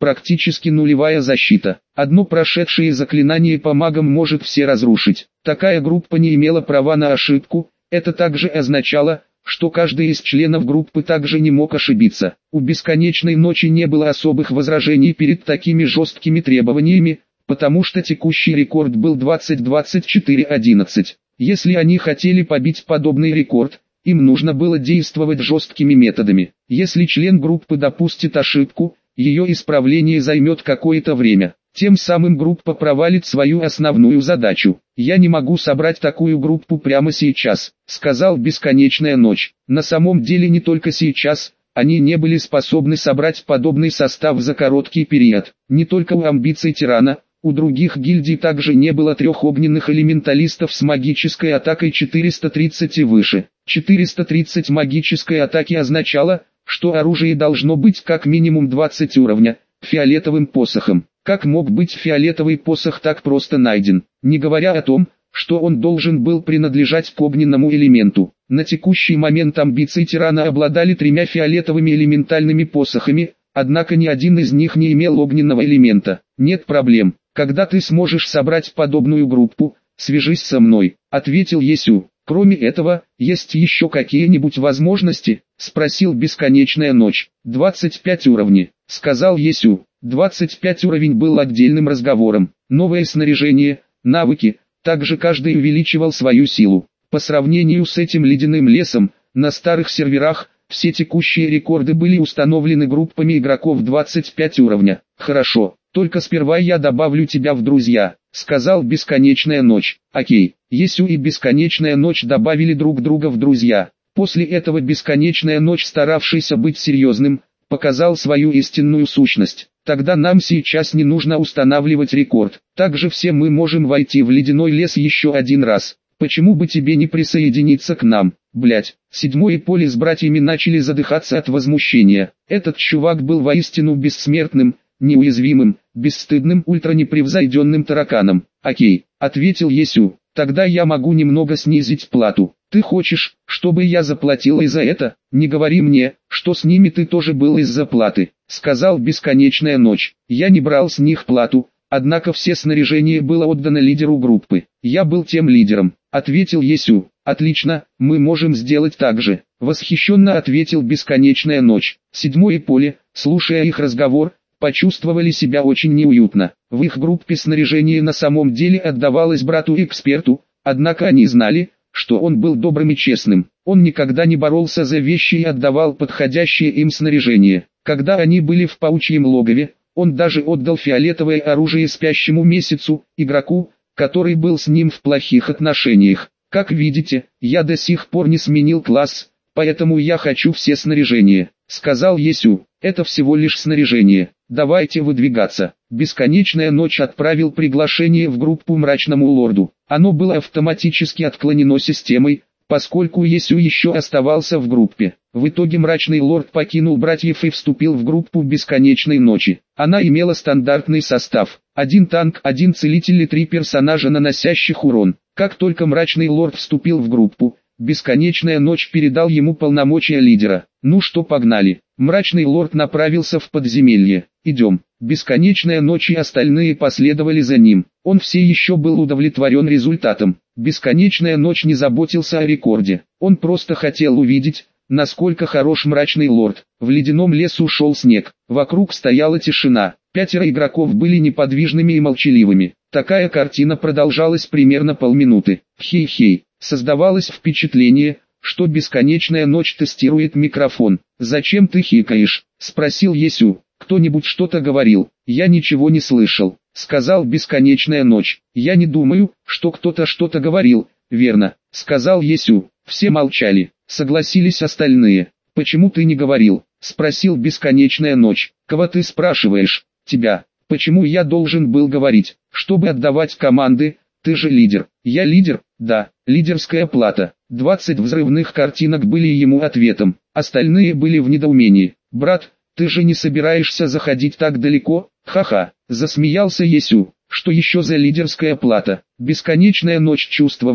практически нулевая защита. Одно прошедшее заклинание по магам может все разрушить. Такая группа не имела права на ошибку, это также означало, что каждый из членов группы также не мог ошибиться. У Бесконечной Ночи не было особых возражений перед такими жесткими требованиями, потому что текущий рекорд был двадцать двадцать четыре одиннадцать. Если они хотели побить подобный рекорд, им нужно было действовать жесткими методами. Если член группы допустит ошибку, ее исправление займет какое-то время. Тем самым группа провалит свою основную задачу. «Я не могу собрать такую группу прямо сейчас», — сказал Бесконечная Ночь. На самом деле не только сейчас, они не были способны собрать подобный состав за короткий период. Не только у амбиций тирана, у других гильдий также не было трех огненных элементалистов с магической атакой четыреста тридцать и выше. четыреста тридцать магической атаки означало, что оружие должно быть как минимум двадцать уровня, фиолетовым посохом. Как мог быть фиолетовый посох так просто найден, не говоря о том, что он должен был принадлежать к огненному элементу. На текущий момент амбиции тирана обладали тремя фиолетовыми элементальными посохами, однако ни один из них не имел огненного элемента. «Нет проблем, когда ты сможешь собрать подобную группу, свяжись со мной», — ответил Есю. «Кроме этого, есть еще какие-нибудь возможности?» — спросил Бесконечная Ночь. «двадцать пять уровней», — сказал Есю. двадцать пять уровень был отдельным разговором. Новое снаряжение, навыки, также каждый увеличивал свою силу. По сравнению с этим ледяным лесом, на старых серверах, все текущие рекорды были установлены группами игроков двадцать пять уровня. «Хорошо, только сперва я добавлю тебя в друзья», — сказал Бесконечная Ночь. «Окей». Есю и Бесконечная Ночь добавили друг друга в друзья. После этого Бесконечная Ночь, старавшийся быть серьезным, показал свою истинную сущность. «Тогда нам сейчас не нужно устанавливать рекорд. Также все мы можем войти в ледяной лес еще один раз. Почему бы тебе не присоединиться к нам, блять?» Седьмое поле с братьями начали задыхаться от возмущения. Этот чувак был воистину бессмертным, неуязвимым, бесстыдным, ультранепревзойденным тараканом. «Окей», — ответил Есю, — «тогда я могу немного снизить плату». «Ты хочешь, чтобы я заплатил и за это? Не говори мне, что с ними ты тоже был из-за платы», — сказал Бесконечная Ночь. «Я не брал с них плату, однако все снаряжение было отдано лидеру группы. Я был тем лидером», — ответил Есю. «Отлично, мы можем сделать так же», — восхищенно ответил Бесконечная Ночь. Седьмое поле, слушая их разговор, почувствовали себя очень неуютно. В их группе снаряжение на самом деле отдавалось брату-эксперту, однако они знали, что он был добрым и честным. Он никогда не боролся за вещи и отдавал подходящее им снаряжение. Когда они были в паучьем логове, он даже отдал фиолетовое оружие спящему месяцу, игроку, который был с ним в плохих отношениях. «Как видите, я до сих пор не сменил класс, поэтому я хочу все снаряжения», — сказал Есю. «Это всего лишь снаряжение. Давайте выдвигаться». Бесконечная Ночь отправил приглашение в группу Мрачному Лорду. Оно было автоматически отклонено системой, поскольку Есю еще оставался в группе. В итоге Мрачный Лорд покинул братьев и вступил в группу Бесконечной Ночи. Она имела стандартный состав: один танк, один целитель и три персонажа, наносящих урон. Как только Мрачный Лорд вступил в группу, Бесконечная Ночь передал ему полномочия лидера. «Ну что, погнали». Мрачный Лорд направился в подземелье. «Идем». Бесконечная Ночь и остальные последовали за ним. Он все еще был удовлетворен результатом. Бесконечная Ночь не заботился о рекорде. Он просто хотел увидеть, насколько хорош Мрачный Лорд. В ледяном лесу шел снег. Вокруг стояла тишина. Пятеро игроков были неподвижными и молчаливыми. Такая картина продолжалась примерно полминуты. Хей-хей. Создавалось впечатление, что Бесконечная Ночь тестирует микрофон. «Зачем ты хикаешь?» — спросил Есю. «Кто-нибудь что-то говорил?» «Я ничего не слышал», — сказал Бесконечная Ночь. «Я не думаю, что кто-то что-то говорил, верно?» — сказал Есю. Все молчали. Согласились остальные. «Почему ты не говорил?» — спросил Бесконечная Ночь. «Кого ты спрашиваешь?» «Тебя. Почему я должен был говорить, чтобы отдавать команды? Ты же лидер». «Я лидер?» «Да, лидерская плата». двадцать взрывных картинок были ему ответом. Остальные были в недоумении. «Брат, ты же не собираешься заходить так далеко?» «Ха-ха», засмеялся Есю. «Что еще за лидерская плата?» Бесконечная Ночь чувствовал,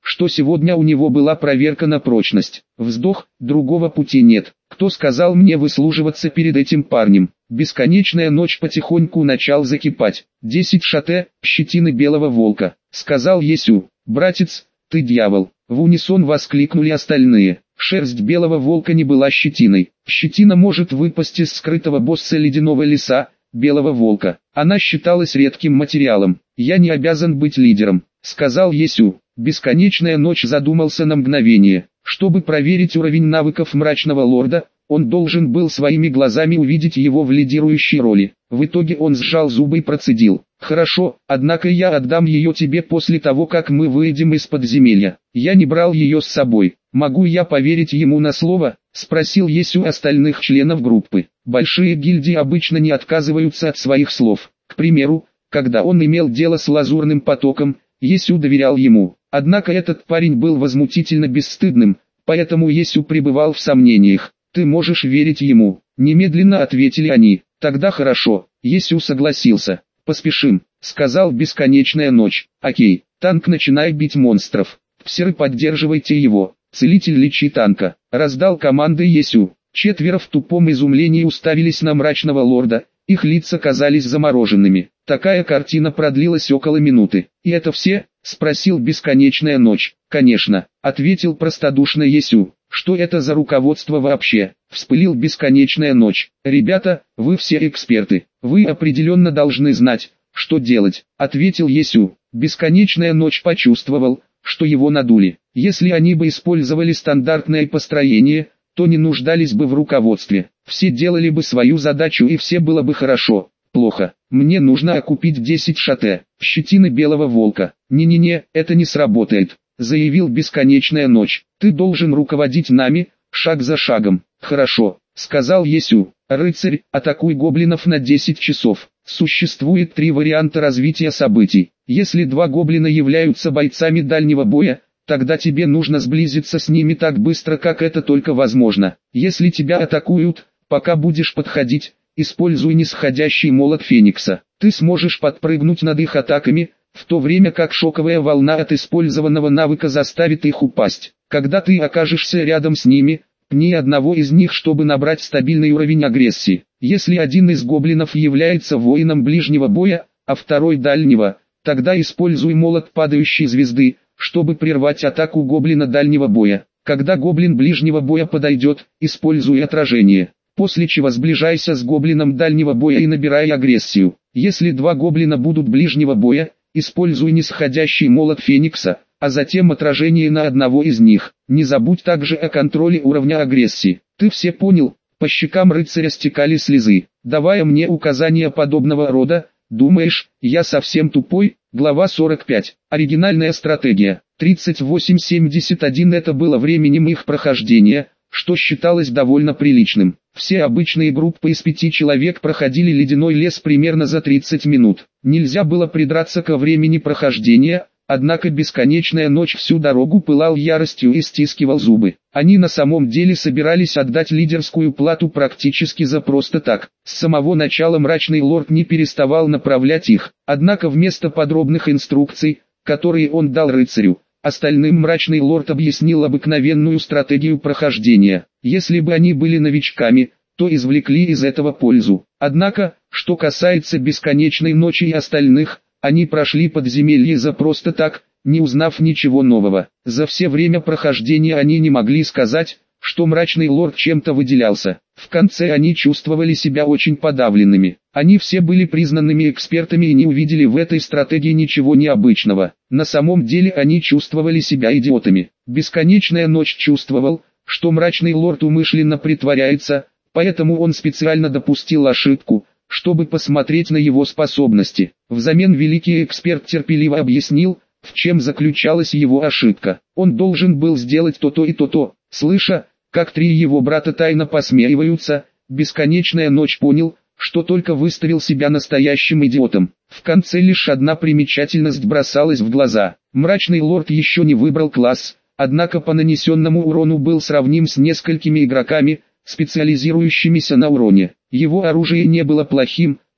что сегодня у него была проверка на прочность. Вздох, другого пути нет. Кто сказал мне выслуживаться перед этим парнем? Бесконечная ночь потихоньку начал закипать. Десять шате, щетины белого волка, сказал Есю. Братец, ты дьявол. В унисон воскликнули остальные. Шерсть белого волка не была щетиной. Щетина может выпасть из скрытого босса ледяного леса, белого волка. Она считалась редким материалом. Я не обязан быть лидером, сказал Есю. Бесконечная ночь задумался на мгновение. Чтобы проверить уровень навыков мрачного лорда, он должен был своими глазами увидеть его в лидирующей роли. В итоге он сжал зубы и процедил. «Хорошо, однако я отдам ее тебе после того, как мы выйдем из подземелья. Я не брал ее с собой. Могу я поверить ему на слово?» — спросил Есю остальных членов группы. Большие гильдии обычно не отказываются от своих слов. К примеру, когда он имел дело с лазурным потоком, Есю доверял ему. Однако этот парень был возмутительно бесстыдным, поэтому Есю пребывал в сомнениях. «Ты можешь верить ему», — немедленно ответили они. «Тогда хорошо», — Есю согласился. «Поспешим», — сказал Бесконечная ночь. «Окей, танк начинай бить монстров. Псеры, поддерживайте его. Целитель, лечи танка», — раздал команды Есю. Четверо в тупом изумлении уставились на мрачного лорда, их лица казались замороженными. Такая картина продлилась около минуты. «И это все?» — спросил Бесконечная ночь. «Конечно», — ответил простодушно Есю. «Что это за руководство вообще?» — вспылил Бесконечная ночь. «Ребята, вы все эксперты. Вы определенно должны знать, что делать», — ответил Есю. Бесконечная ночь почувствовал, что его надули. Если они бы использовали стандартное построение, то не нуждались бы в руководстве. Все делали бы свою задачу и все было бы хорошо. Плохо. Мне нужно окупить десять шате, щетины белого волка. «Не-не-не, это не сработает», — заявил Бесконечная ночь. «Ты должен руководить нами, шаг за шагом». «Хорошо», — сказал Есю. «Рыцарь, атакуй гоблинов на десять часов». Существует три варианта развития событий. Если два гоблина являются бойцами дальнего боя, тогда тебе нужно сблизиться с ними так быстро, как это только возможно. Если тебя атакуют, пока будешь подходить, используй нисходящий молот Феникса. Ты сможешь подпрыгнуть над их атаками, в то время как шоковая волна от использованного навыка заставит их упасть. Когда ты окажешься рядом с ними, пни одного из них, чтобы набрать стабильный уровень агрессии. Если один из гоблинов является воином ближнего боя, а второй дальнего, тогда используй молот падающей звезды, чтобы прервать атаку гоблина дальнего боя. Когда гоблин ближнего боя подойдет, используй отражение. После чего сближайся с гоблином дальнего боя и набирай агрессию. Если два гоблина будут ближнего боя, используй нисходящий молот Феникса, а затем отражение на одного из них. Не забудь также о контроле уровня агрессии. Ты все понял? По щекам рыцаря стекали слезы, давая мне указания подобного рода. «Думаешь, я совсем тупой?» Глава сорок пять. Оригинальная стратегия. тридцать восемь семьдесят один это было временем их прохождения, что считалось довольно приличным. Все обычные группы из пяти человек проходили ледяной лес примерно за тридцать минут. Нельзя было придраться ко времени прохождения, однако Бесконечная ночь всю дорогу пылал яростью и стискивал зубы. Они на самом деле собирались отдать лидерскую плату практически за просто так. С самого начала Мрачный Лорд не переставал направлять их, однако вместо подробных инструкций, которые он дал рыцарю, остальным Мрачный Лорд объяснил обыкновенную стратегию прохождения. Если бы они были новичками, то извлекли из этого пользу. Однако, что касается Бесконечной ночи и остальных, они прошли подземелье за просто так, не узнав ничего нового. За все время прохождения они не могли сказать, что Мрачный Лорд чем-то выделялся. В конце они чувствовали себя очень подавленными. Они все были признанными экспертами и не увидели в этой стратегии ничего необычного. На самом деле они чувствовали себя идиотами. Бесконечная ночь чувствовал, что Мрачный Лорд умышленно притворяется, поэтому он специально допустил ошибку, чтобы посмотреть на его способности. Взамен великий эксперт терпеливо объяснил, в чем заключалась его ошибка. Он должен был сделать то-то и то-то. Слыша, как три его брата тайно посмеиваются, Бесконечная ночь понял, что только выставил себя настоящим идиотом. В конце лишь одна примечательность бросалась в глаза. Мрачный Лорд еще не выбрал класс, однако по нанесенному урону был сравним с несколькими игроками, специализирующимися на уроне. Его оружие не было плохим,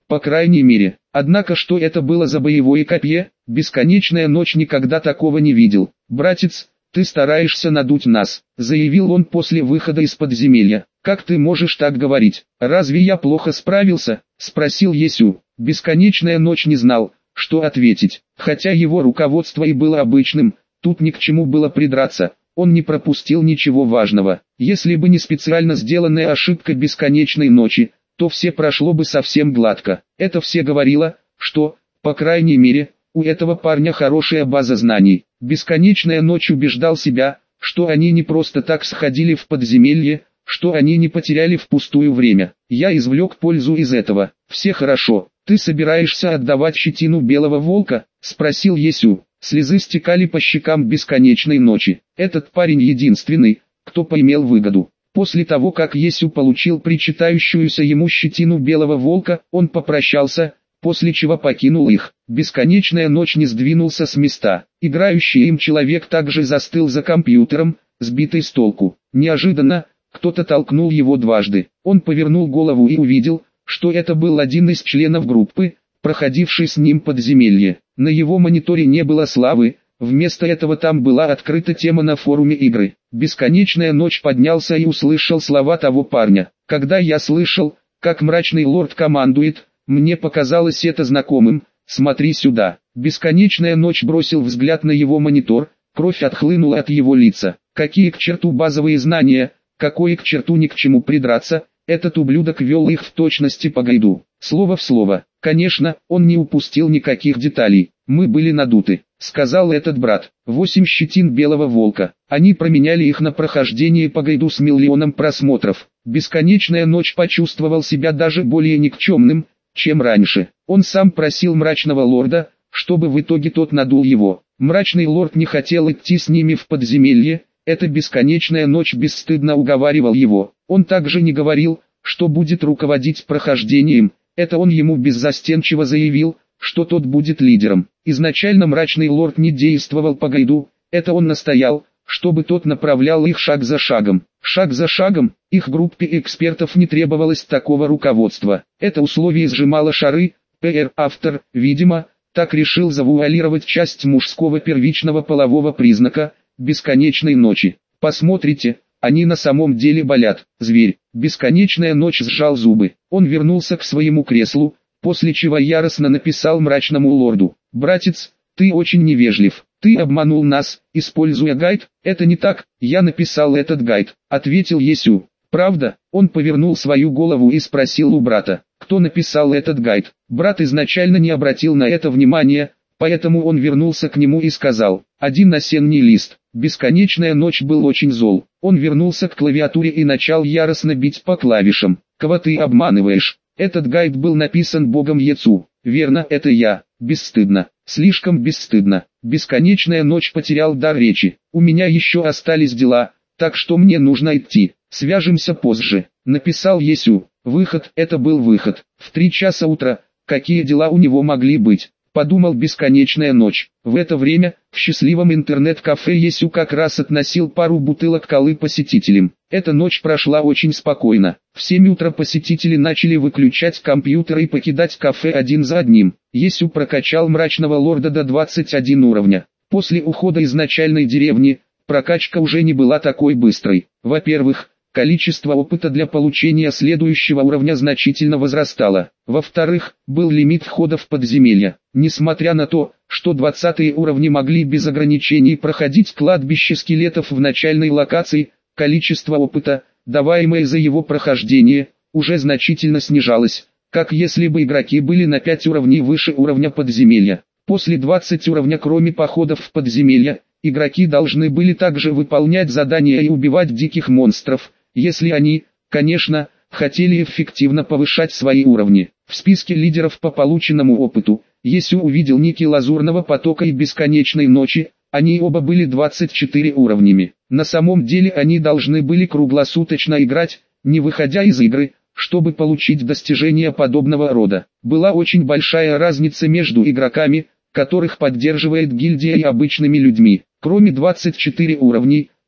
по крайней мере. Однако что это было за боевое копье? Бесконечная ночь никогда такого не видел. «Братец, ты стараешься надуть нас», — заявил он после выхода из подземелья. «Как ты можешь так говорить? Разве я плохо справился?» — спросил Есю. Бесконечная ночь не знал, что ответить. Хотя его руководство и было обычным, тут ни к чему было придраться. Он не пропустил ничего важного. Если бы не специально сделанная ошибка бесконечной ночи, то все прошло бы совсем гладко. Это все говорило, что, по крайней мере, у этого парня хорошая база знаний. Бесконечная ночь убеждал себя, что они не просто так сходили в подземелье, что они не потеряли впустую время. Я извлек пользу из этого. Все хорошо. Ты собираешься отдавать щетину белого волка? Спросил Есю. Слезы стекали по щекам бесконечной ночи. Этот парень единственный, кто поимел выгоду. После того, как Есю получил причитающуюся ему щетину белого волка, он попрощался, после чего покинул их. Бесконечная ночь не сдвинулся с места. Играющий им человек также застыл за компьютером, сбитый с толку. Неожиданно, кто-то толкнул его дважды. Он повернул голову и увидел, что это был один из членов группы, проходивший с ним подземелье. На его мониторе не было славы, вместо этого там была открыта тема на форуме игры. Бесконечная ночь поднялся и услышал слова того парня. «Когда я слышал, как мрачный лорд командует, мне показалось это знакомым, смотри сюда». Бесконечная ночь бросил взгляд на его монитор, кровь отхлынула от его лица. Какие к черту базовые знания, какое к черту ни к чему придраться, этот ублюдок вел их в точности по гайду. Слово в слово. Конечно, он не упустил никаких деталей. «Мы были надуты», — сказал этот брат. Восемь щетин белого волка. Они променяли их на прохождение по гайду с миллионом просмотров. Бесконечная ночь почувствовал себя даже более никчемным, чем раньше. Он сам просил мрачного лорда, чтобы в итоге тот надул его. Мрачный лорд не хотел идти с ними в подземелье. Эта бесконечная ночь бесстыдно уговаривал его. Он также не говорил, что будет руководить прохождением. Это он ему беззастенчиво заявил, что тот будет лидером. Изначально мрачный лорд не действовал по гайду, это он настоял, чтобы тот направлял их шаг за шагом. Шаг за шагом, их группе экспертов не требовалось такого руководства. Это условие сжимало шары, ПР автор, видимо, так решил завуалировать часть мужского первичного полового признака, бесконечной ночи. Посмотрите, они на самом деле болят. Зверь. Бесконечная ночь сжал зубы. Он вернулся к своему креслу, после чего яростно написал мрачному лорду: «Братец, ты очень невежлив. Ты обманул нас, используя гайд». «Это не так, я написал этот гайд», — ответил Есю. «Правда?» Он повернул свою голову и спросил у брата: «Кто написал этот гайд?» Брат изначально не обратил на это внимания, поэтому он вернулся к нему и сказал: «Один осенний лист». Бесконечная ночь был очень зол. Он вернулся к клавиатуре и начал яростно бить по клавишам. «Кого ты обманываешь? Этот гайд был написан богом Ецу». «Верно, это я. Бесстыдно. Слишком бесстыдно». Бесконечная ночь потерял дар речи. «У меня еще остались дела, так что мне нужно идти. Свяжемся позже», — написал Есю. Выход — это был выход. В три часа утра, какие дела у него могли быть? Подумал бесконечная ночь. В это время, в счастливом интернет-кафе Есю как раз относил пару бутылок колы посетителям. Эта ночь прошла очень спокойно. В семь утра посетители начали выключать компьютеры и покидать кафе один за одним. Есю прокачал мрачного лорда до двадцати одного уровня. После ухода из начальной деревни, прокачка уже не была такой быстрой. Во-первых, количество опыта для получения следующего уровня значительно возрастало. Во-вторых, был лимит входа в подземелья. Несмотря на то, что двадцатые уровни могли без ограничений проходить кладбище скелетов в начальной локации, количество опыта, даваемое за его прохождение, уже значительно снижалось, как если бы игроки были на пять уровней выше уровня подземелья. После двадцати уровня, кроме походов в подземелья, игроки должны были также выполнять задания и убивать диких монстров, если они, конечно, хотели эффективно повышать свои уровни. В списке лидеров по полученному опыту, Есю увидел ники Лазурного потока и Бесконечной ночи, они оба были двадцать четыре уровнями. На самом деле они должны были круглосуточно играть, не выходя из игры, чтобы получить достижения подобного рода. Была очень большая разница между игроками, которых поддерживает гильдия, и обычными людьми. Кроме двадцати четырёх уровней,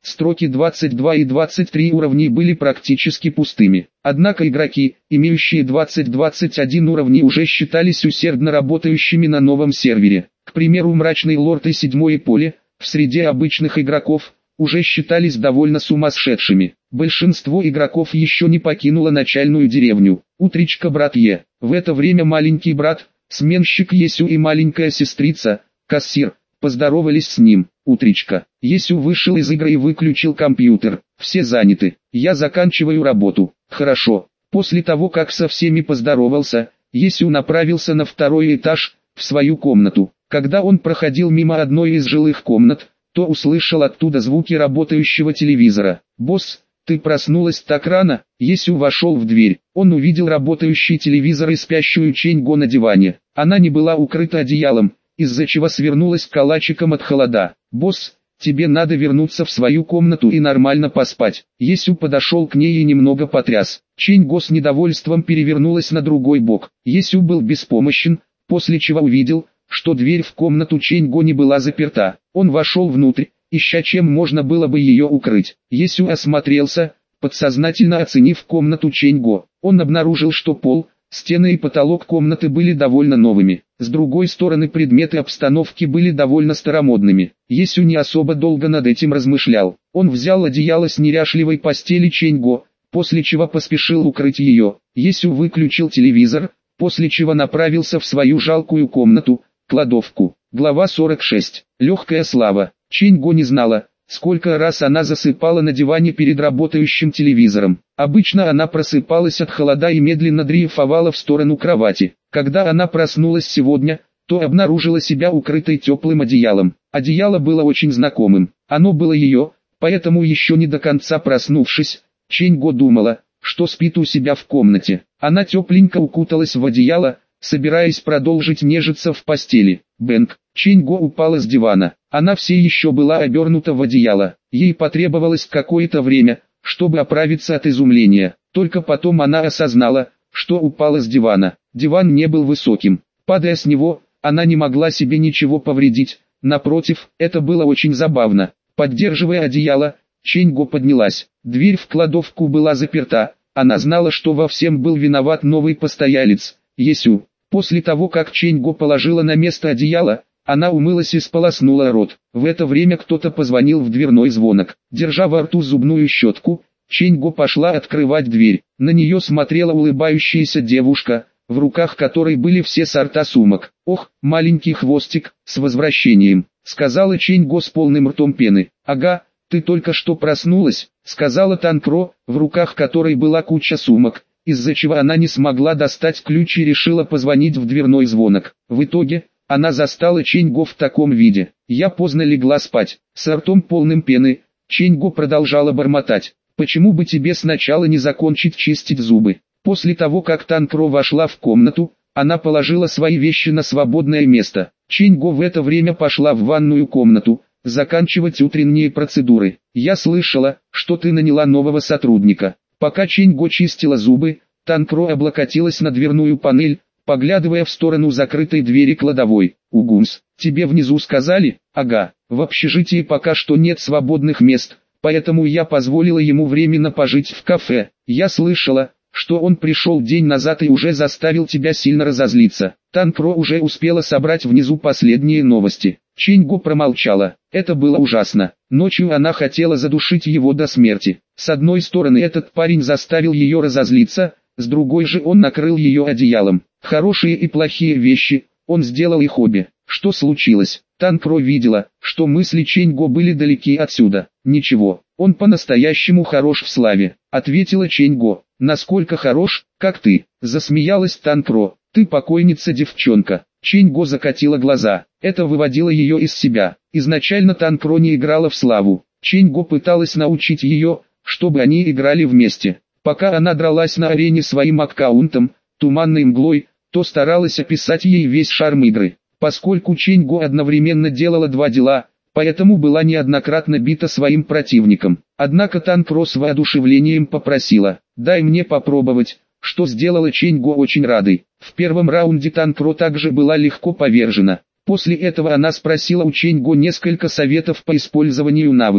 строки двадцать два и двадцать три уровней были практически пустыми. Однако игроки, имеющие двадцать двадцать один уровни, уже считались усердно работающими на новом сервере. К примеру, Мрачный Лорд и Седьмое Поле, в среде обычных игроков, уже считались довольно сумасшедшими. Большинство игроков еще не покинуло начальную деревню. Утречка, брат Е. В это время маленький брат, сменщик Есю и маленькая сестрица, кассир, поздоровались с ним. Утречка. Есю вышел из игры и выключил компьютер. Все заняты. Я заканчиваю работу. Хорошо. После того, как со всеми поздоровался, Есю направился на второй этаж, в свою комнату. Когда он проходил мимо одной из жилых комнат, то услышал оттуда звуки работающего телевизора. «Босс, ты проснулась так рано?» Есю вошел в дверь. Он увидел работающий телевизор и спящую Чэнь-Го на диване. Она не была укрыта одеялом, из-за чего свернулась калачиком от холода. «Босс, тебе надо вернуться в свою комнату и нормально поспать». Есю подошел к ней и немного потряс. Чэнь-Го с недовольством перевернулась на другой бок. Есю был беспомощен, после чего увидел, что дверь в комнату Чэнь-Го не была заперта. Он вошел внутрь, ища чем можно было бы ее укрыть. Есю осмотрелся, подсознательно оценив комнату Чэнь-Го. Он обнаружил, что пол, стены и потолок комнаты были довольно новыми. С другой стороны, предметы обстановки были довольно старомодными. Есю не особо долго над этим размышлял. Он взял одеяло с неряшливой постели Чэнь-Го, после чего поспешил укрыть ее. Есю выключил телевизор, после чего направился в свою жалкую комнату, кладовку. Глава сорок шесть. Легкая слава. Чэнь-Го не знала, сколько раз она засыпала на диване перед работающим телевизором. Обычно она просыпалась от холода и медленно дрейфовала в сторону кровати. Когда она проснулась сегодня, то обнаружила себя укрытой теплым одеялом. Одеяло было очень знакомым. Оно было ее, поэтому еще не до конца проснувшись, Чэнь-Го думала, что спит у себя в комнате. Она тепленько укуталась в одеяло, собираясь продолжить нежиться в постели. Бэнг. Чэнь-Го упала с дивана. Она все еще была обернута в одеяло. Ей потребовалось какое-то время, чтобы оправиться от изумления. Только потом она осознала, что упала с дивана. Диван не был высоким. Падая с него, она не могла себе ничего повредить. Напротив, это было очень забавно. Поддерживая одеяло, Чэнь-Го поднялась. Дверь в кладовку была заперта. Она знала, что во всем был виноват новый постоялец, Есю. После того, как Чэнь-Го положила на место одеяло, она умылась и сполоснула рот. В это время кто-то позвонил в дверной звонок. Держа во рту зубную щетку, Чэнь-Го пошла открывать дверь. На нее смотрела улыбающаяся девушка, в руках которой были все сорта сумок. «Ох, маленький хвостик, с возвращением», — сказала Чэнь-Го с полным ртом пены. «Ага, ты только что проснулась», — сказала Танкро, в руках которой была куча сумок, из-за чего она не смогла достать ключ и решила позвонить в дверной звонок. В итоге, она застала Чэнь-Го в таком виде. «Я поздно легла спать». С ртом полным пены, Чэнь-Го продолжала бормотать. «Почему бы тебе сначала не закончить чистить зубы?» После того, как Танкро вошла в комнату, она положила свои вещи на свободное место. Чэнь-Го в это время пошла в ванную комнату, заканчивать утренние процедуры. «Я слышала, что ты наняла нового сотрудника». Пока Чэнь-Го чистила зубы, Танкро облокотилась на дверную панель, поглядывая в сторону закрытой двери кладовой. «Угумс, тебе внизу сказали?» «Ага, в общежитии пока что нет свободных мест, поэтому я позволила ему временно пожить в кафе. Я слышала, что он пришел день назад и уже заставил тебя сильно разозлиться». Танкро уже успела собрать внизу последние новости. Чэнь-Го промолчала. Это было ужасно. Ночью она хотела задушить его до смерти. С одной стороны, этот парень заставил ее разозлиться, с другой же он накрыл ее одеялом. Хорошие и плохие вещи, он сделал их обе. Что случилось? Танкро видела, что мысли Чэнь-Го были далеки отсюда. «Ничего, он по-настоящему хорош в славе», — ответила Чэнь-Го. «Насколько хорош, как ты?» — засмеялась Танкро. «Ты покойница, девчонка». Чэнь-Го закатила глаза. Это выводило ее из себя. Изначально Танкро не играла в славу. Чэнь-Го пыталась научить ее, чтобы они играли вместе. Пока она дралась на арене своим аккаунтом, туманной мглой, то старалась описать ей весь шарм игры. Поскольку Чэнь-Го одновременно делала два дела, поэтому была неоднократно бита своим противником. Однако Танкро с воодушевлением попросила: «Дай мне попробовать», что сделала Чэнь-Го очень радой. В первом раунде Танкро также была легко повержена. После этого она спросила у Чэнь-Го несколько советов по использованию навыков.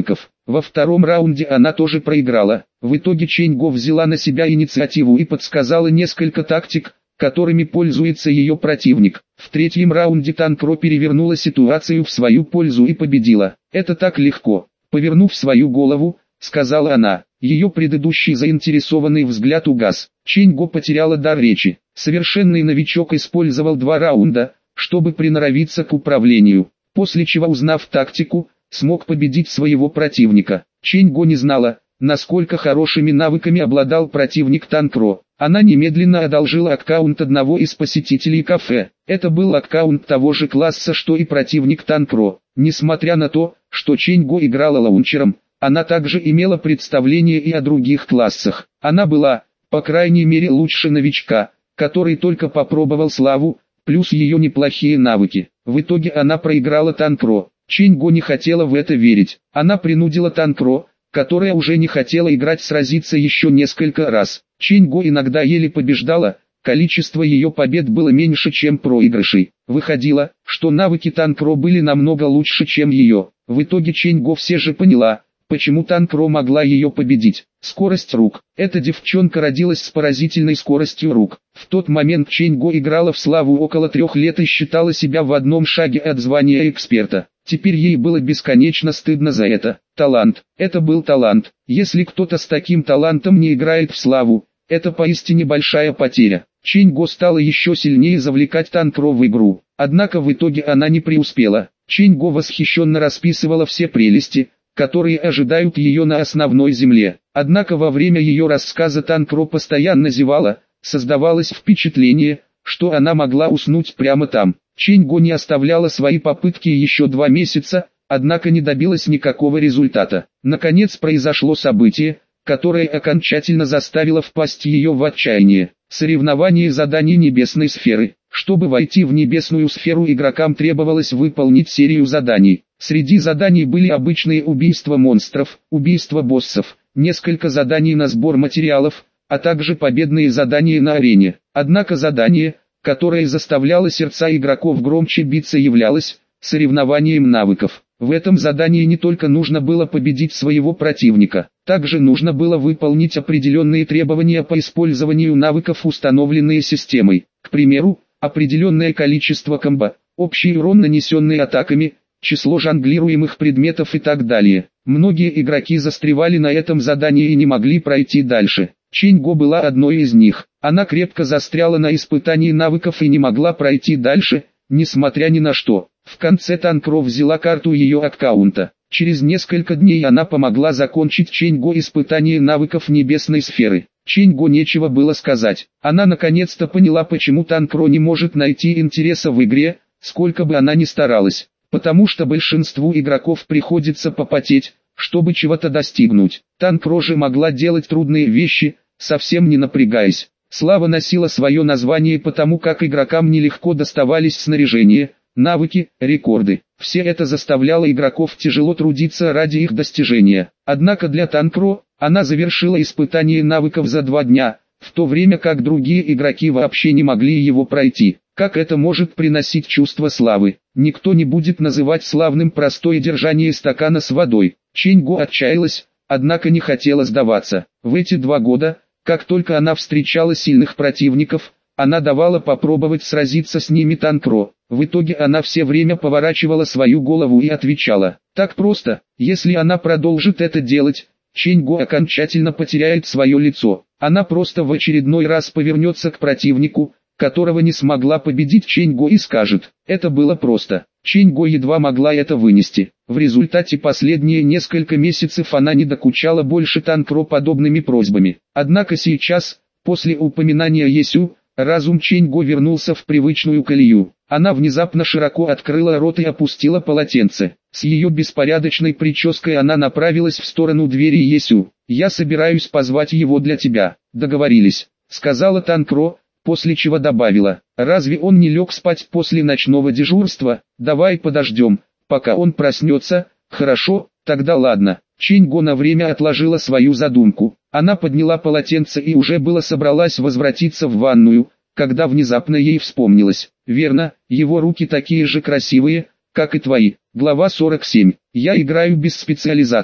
Во втором раунде она тоже проиграла. В итоге Чэнь Го взяла на себя инициативу и подсказала несколько тактик, которыми пользуется ее противник. В третьем раунде Тан Кро перевернула ситуацию в свою пользу и победила. «Это так легко». Повернув свою голову, сказала она. Ее предыдущий заинтересованный взгляд угас. Чэнь Го потеряла дар речи. Совершенный новичок использовал два раунда, чтобы приноровиться к управлению, после чего, узнав тактику, смог победить своего противника. Чэнь Го не знала, насколько хорошими навыками обладал противник Тан Кро. Она немедленно одолжила аккаунт одного из посетителей кафе. Это был аккаунт того же класса, что и противник Тан Кро. Несмотря на то, что Чэнь Го играла лаунчером, она также имела представление и о других классах. Она была, по крайней мере, лучше новичка, который только попробовал славу, плюс ее неплохие навыки. В итоге она проиграла Тан Кро. Чэнь Го не хотела в это верить. Она принудила Тан Кро, которая уже не хотела играть, сразиться еще несколько раз. Чэнь Го иногда еле побеждала, количество ее побед было меньше, чем проигрышей. Выходило, что навыки Тан Кро были намного лучше, чем ее. В итоге Чэнь Го все же поняла, почему Тан Кро могла ее победить. Скорость рук. Эта девчонка родилась с поразительной скоростью рук. В тот момент Чэнь Го играла в славу около трех лет и считала себя в одном шаге от звания эксперта. Теперь ей было бесконечно стыдно за это. Талант. Это был талант. Если кто-то с таким талантом не играет в славу, это поистине большая потеря. Чэнь Го стала еще сильнее завлекать Тан Кро в игру. Однако в итоге она не преуспела. Чэнь Го восхищенно расписывала все прелести, которые ожидают ее на основной земле. Однако во время ее рассказа Тан Кро постоянно зевала, создавалось впечатление, что она могла уснуть прямо там. Чэнь Го не оставляла свои попытки еще два месяца, однако не добилась никакого результата. Наконец произошло событие, которое окончательно заставило впасть ее в отчаяние. Соревнование заданий небесной сферы. Чтобы войти в небесную сферу, игрокам требовалось выполнить серию заданий. Среди заданий были обычные убийства монстров, убийства боссов, несколько заданий на сбор материалов, а также победные задания на арене. Однако задание, которое заставляло сердца игроков громче биться, являлось соревнованием навыков. В этом задании не только нужно было победить своего противника, также нужно было выполнить определенные требования по использованию навыков, установленные системой. К примеру, определенное количество комбо, общий урон, нанесенный атаками, число жонглируемых предметов и так далее. Многие игроки застревали на этом задании и не могли пройти дальше. Чэнь Го была одной из них. Она крепко застряла на испытании навыков и не могла пройти дальше, несмотря ни на что. В конце Тан Кро взяла карту ее аккаунта. Через несколько дней она помогла закончить Чэнь Го испытание навыков небесной сферы. Чэнь Го нечего было сказать. Она наконец-то поняла, почему Тан Кро не может найти интереса в игре, сколько бы она ни старалась. Потому что большинству игроков приходится попотеть, чтобы чего-то достигнуть. Тан Кро же могла делать трудные вещи, совсем не напрягаясь. Слава носила свое название потому, как игрокам нелегко доставались снаряжение, навыки, рекорды. Все это заставляло игроков тяжело трудиться ради их достижения. Однако для Тан Кро, она завершила испытание навыков за два дня, в то время как другие игроки вообще не могли его пройти. Как это может приносить чувство славы? Никто не будет называть славным простое держание стакана с водой. Чэнь Го отчаялась, однако не хотела сдаваться. В эти два года, как только она встречала сильных противников, она давала попробовать сразиться с ними Тан Кро. В итоге она все время поворачивала свою голову и отвечала: «Так просто». Если она продолжит это делать, Чэнь Го окончательно потеряет свое лицо. Она просто в очередной раз повернется к противнику, которого не смогла победить Чэнь Го, и скажет: «Это было просто». Чэнь Го едва могла это вынести. В результате последние несколько месяцев она не докучала больше Тан Кро подобными просьбами. Однако сейчас, после упоминания Есю, разум Чэнь Го вернулся в привычную колею. Она внезапно широко открыла рот и опустила полотенце. С ее беспорядочной прической она направилась в сторону двери Есю. «Я собираюсь позвать его для тебя». «Договорились», — сказала Тан Кро, после чего добавила: «Разве он не лег спать после ночного дежурства? Давай подождем, пока он проснется». «Хорошо, тогда ладно». Чэнь Го на время отложила свою задумку. Она подняла полотенце и уже было собралась возвратиться в ванную, когда внезапно ей вспомнилось: «Верно, его руки такие же красивые, как и твои». Глава сорок семь. «Я играю без специализации».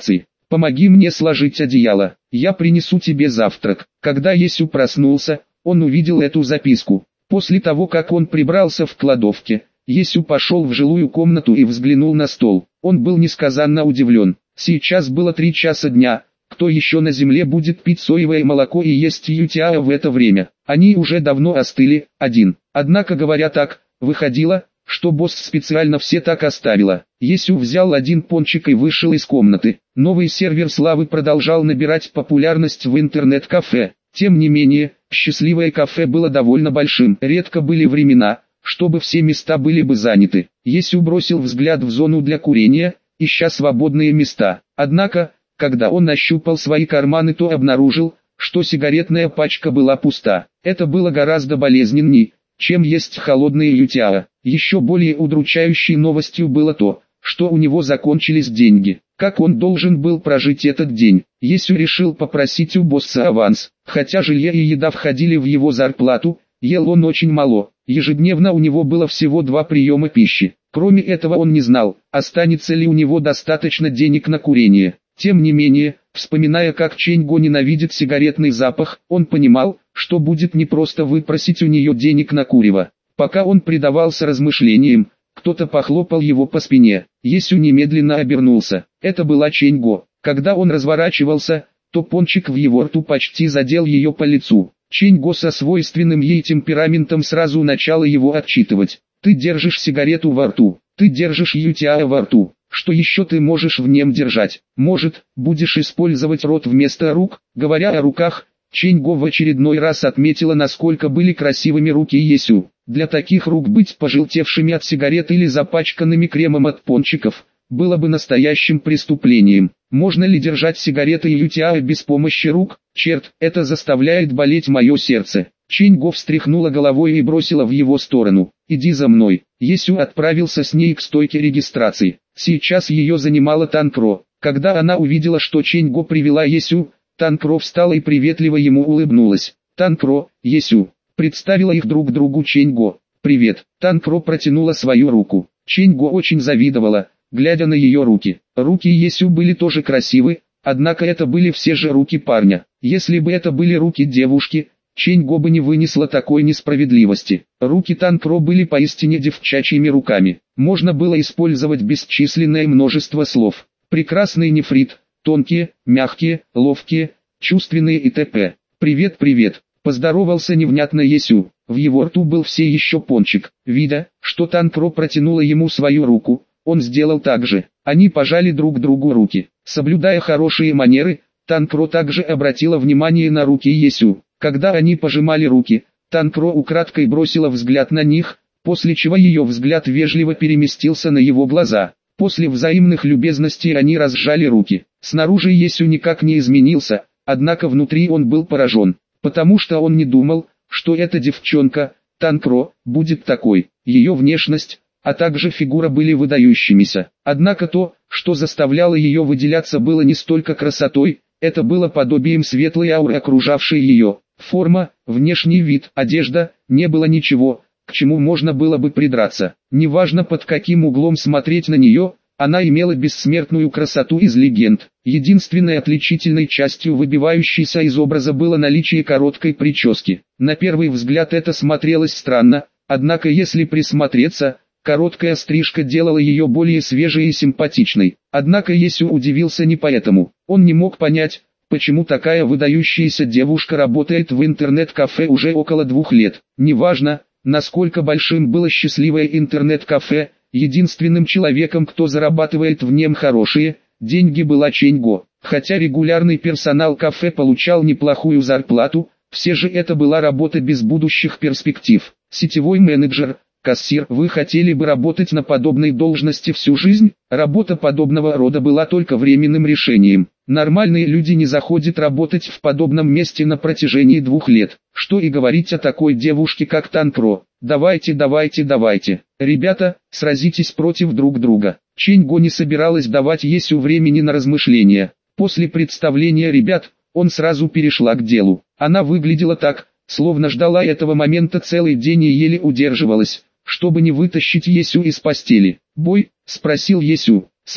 помоги мне сложить одеяло, я принесу тебе завтрак. Когда Есю проснулся, он увидел эту записку. После того, как он прибрался в кладовке, Есю пошел в жилую комнату и взглянул на стол. Он был несказанно удивлен. Сейчас было три часа дня. Кто еще на земле будет пить соевое молоко и есть ютиа в это время? Они уже давно остыли, один. Однако, говоря так, выходило, что босс специально все так оставила. Есю взял один пончик и вышел из комнаты. Новый сервер славы продолжал набирать популярность в интернет-кафе. Тем не менее, счастливое кафе было довольно большим. Редко были времена, чтобы все места были бы заняты. Есю бросил взгляд в зону для курения, ища свободные места. Однако, когда он ощупал свои карманы, то обнаружил, что сигаретная пачка была пуста. Это было гораздо болезненней, чем есть холодные ютиа. Еще более удручающей новостью было то, что у него закончились деньги. Как он должен был прожить этот день? Есю решил попросить у босса аванс. Хотя жилье и еда входили в его зарплату, ел он очень мало. Ежедневно у него было всего два приема пищи. Кроме этого он не знал, останется ли у него достаточно денег на курение. Тем не менее, вспоминая, как Чэньго ненавидит сигаретный запах, он понимал, что будет непросто выпросить у нее денег на курево. Пока он предавался размышлениям, кто-то похлопал его по спине. Есю немедленно обернулся. Это была Чэньго. Когда он разворачивался, то пончик в его рту почти задел ее по лицу. Чэньго со свойственным ей темпераментом сразу начала его отчитывать. «Ты держишь сигарету во рту, ты держишь ютиа во рту. Что еще ты можешь в нем держать? Может, будешь использовать рот вместо рук?» Говоря о руках, Чэньго в очередной раз отметила, насколько были красивыми руки Есю. Для таких рук быть пожелтевшими от сигарет или запачканными кремом от пончиков было бы настоящим преступлением. Можно ли держать сигареты и ютиа без помощи рук? Черт, это заставляет болеть мое сердце. Чэньго встряхнула головой и бросила в его сторону. «Иди за мной». Есю отправился с ней к стойке регистрации. Сейчас ее занимала Танкро. Когда она увидела, что Чэньго привела Есю, Танкро встала и приветливо ему улыбнулась. «Танкро, Есю», представила их друг другу Чэньго. «Привет». Танкро протянула свою руку. Чэньго очень завидовала, глядя на ее руки. Руки Есю были тоже красивы, однако это были все же руки парня. Если бы это были руки девушки, Чэньго бы не вынесла такой несправедливости. Руки Танкро были поистине девчачьими руками. Можно было использовать бесчисленное множество слов. Прекрасный нефрит, тонкие, мягкие, ловкие, чувственные и т.п. «Привет, привет», поздоровался невнятно Есю. В его рту был все еще пончик. Видя, что Танкро протянула ему свою руку, он сделал так же. Они пожали друг другу руки. Соблюдая хорошие манеры, Танкро также обратила внимание на руки Есю. Когда они пожимали руки, Танкро украдкой бросила взгляд на них, после чего ее взгляд вежливо переместился на его глаза. После взаимных любезностей они разжали руки. Снаружи Есю никак не изменился, однако внутри он был поражен, потому что он не думал, что эта девчонка, Танкро, будет такой. Ее внешность, а также фигура были выдающимися. Однако то, что заставляло ее выделяться, было не столько красотой, это было подобием светлой ауры, окружавшей ее. Форма, внешний вид, одежда, не было ничего, к чему можно было бы придраться. Неважно, под каким углом смотреть на нее, она имела бессмертную красоту из легенд. Единственной отличительной частью выбивающейся из образа было наличие короткой прически. На первый взгляд это смотрелось странно, однако если присмотреться, короткая стрижка делала ее более свежей и симпатичной. Однако Есю удивился не поэтому. Он не мог понять, почему такая выдающаяся девушка работает в интернет-кафе уже около двух лет. Неважно, насколько большим было счастливое интернет-кафе, единственным человеком, кто зарабатывает в нем хорошие деньги, была Чэньго. Хотя регулярный персонал кафе получал неплохую зарплату, все же это была работа без будущих перспектив. Сетевой менеджер, кассир, вы хотели бы работать на подобной должности всю жизнь? Работа подобного рода была только временным решением. Нормальные люди не заходят работать в подобном месте на протяжении двух лет. Что и говорить о такой девушке, как Танкро. Давайте, давайте, давайте. Ребята, сразитесь против друг друга. Чэньго не собиралась давать Есю времени на размышления. После представления ребят, он сразу перешла к делу. Она выглядела так, словно ждала этого момента целый день и еле удерживалась, чтобы не вытащить Есю из постели. «Бой?» – спросил Есю. «Слава,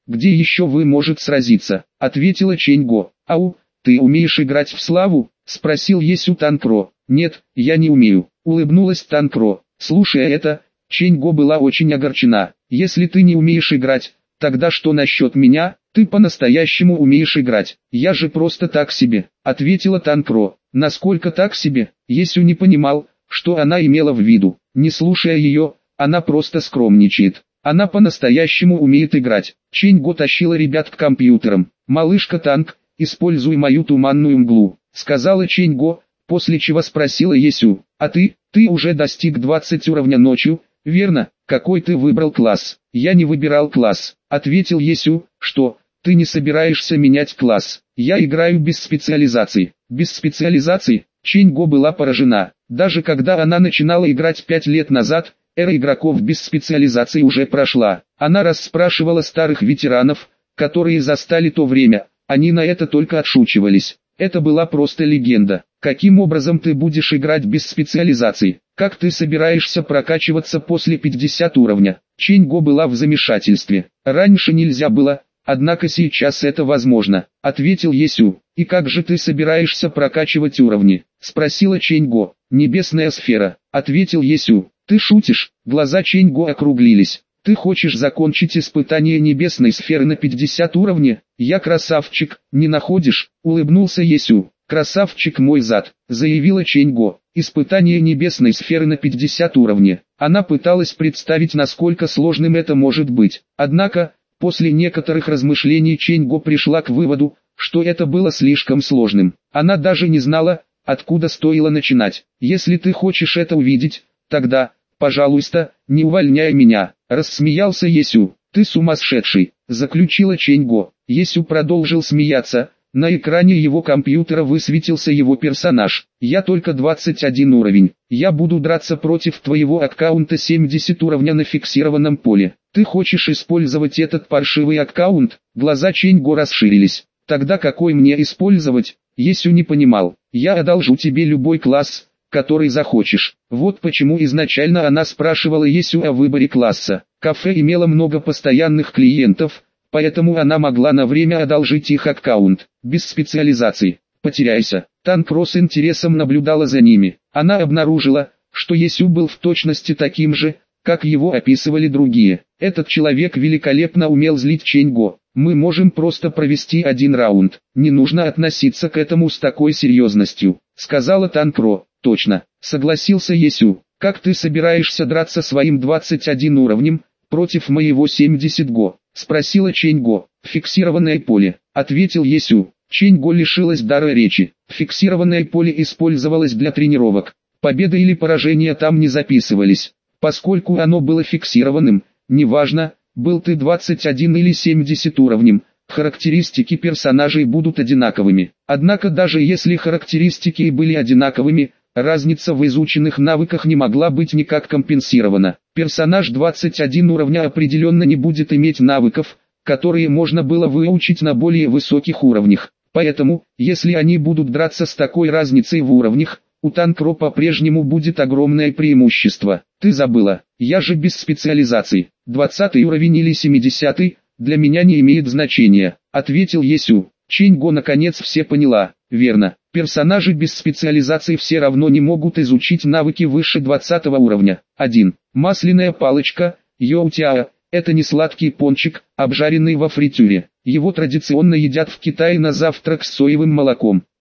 где еще вы может сразиться, ответила Чэньго. Ау, ты умеешь играть в славу? Спросил Есю Танкро. Нет, я не умею, улыбнулась Танкро. Слушая это, Чэньго была очень огорчена. Если ты не умеешь играть, тогда что насчет меня? Ты по-настоящему умеешь играть. Я же просто так себе, ответила Танкро. Насколько так себе? Есю не понимал, что она имела в виду. Не слушая ее, она просто скромничает. Она по-настоящему умеет играть. Чэньго тащила ребят к компьютерам. «Малышка Танк, используй мою туманную мглу», сказала Чэньго, после чего спросила Есю. «А ты, ты уже достиг двадцать уровня ночью, верно? Какой ты выбрал класс?» «Я не выбирал класс», ответил Есю. «Что, ты не собираешься менять класс?» «Я играю без специализации». «Без специализации?» Чэньго была поражена. Даже когда она начинала играть пять лет назад, эра игроков без специализации уже прошла. Она расспрашивала старых ветеранов, которые застали то время, они на это только отшучивались. Это была просто легенда. Каким образом ты будешь играть без специализации? Как ты собираешься прокачиваться после пятидесятого уровня? Чэньго была в замешательстве. Раньше нельзя было, однако сейчас это возможно, ответил Есю. И как же ты собираешься прокачивать уровни? Спросила Чэньго. Небесная сфера, ответил Есю. Ты шутишь? Глаза Чэньго округлились. Ты хочешь закончить испытание небесной сферы на пятидесятом уровне? Я красавчик, не находишь? Улыбнулся Есю. Красавчик мой зад, заявила Чэньго. Испытание небесной сферы на пятидесятом уровне. Она пыталась представить, насколько сложным это может быть. Однако, после некоторых размышлений Чэньго пришла к выводу, что это было слишком сложным. Она даже не знала, откуда стоило начинать. Если ты хочешь это увидеть, тогда, пожалуйста, не увольняй меня, рассмеялся Есю. Ты сумасшедший, заключила Чэньго. Есю продолжил смеяться. На экране его компьютера высветился его персонаж. Я только двадцать один уровень. Я буду драться против твоего аккаунта семьдесят уровня на фиксированном поле. Ты хочешь использовать этот паршивый аккаунт? Глаза Чэньго расширились. Тогда какой мне использовать? Есю не понимал. Я одолжу тебе любой класс, который захочешь. Вот почему изначально она спрашивала Есю о выборе класса. Кафе имело много постоянных клиентов, поэтому она могла на время одолжить их аккаунт, без специализации. Потеряйся. Танкро с интересом наблюдала за ними. Она обнаружила, что Есю был в точности таким же, как его описывали другие. Этот человек великолепно умел злить Чэньго. Мы можем просто провести один раунд. Не нужно относиться к этому с такой серьезностью, сказала Танкро. Точно, согласился Есю. Как ты собираешься драться своим двадцать один уровнем, против моего семьдесят го? Спросила Чэньго. Фиксированное поле, ответил Есю. Чэньго лишилась дара речи. Фиксированное поле использовалось для тренировок. Победа или поражение там не записывались. Поскольку оно было фиксированным, неважно, был ты двадцать один или семьдесят уровнем, характеристики персонажей будут одинаковыми. Однако даже если характеристики и были одинаковыми, разница в изученных навыках не могла быть никак компенсирована. Персонаж двадцать один уровня определенно не будет иметь навыков, которые можно было выучить на более высоких уровнях. Поэтому, если они будут драться с такой разницей в уровнях, у Танкро по-прежнему будет огромное преимущество. Ты забыла, я же без специализации. двадцатый уровень или семидесятый, для меня не имеет значения, ответил Есю. Чэньго наконец все поняла. Верно, персонажи без специализации все равно не могут изучить навыки выше двадцатого уровня. один. Масляная палочка, йоутяо, это не сладкий пончик, обжаренный во фритюре. Его традиционно едят в Китае на завтрак с соевым молоком.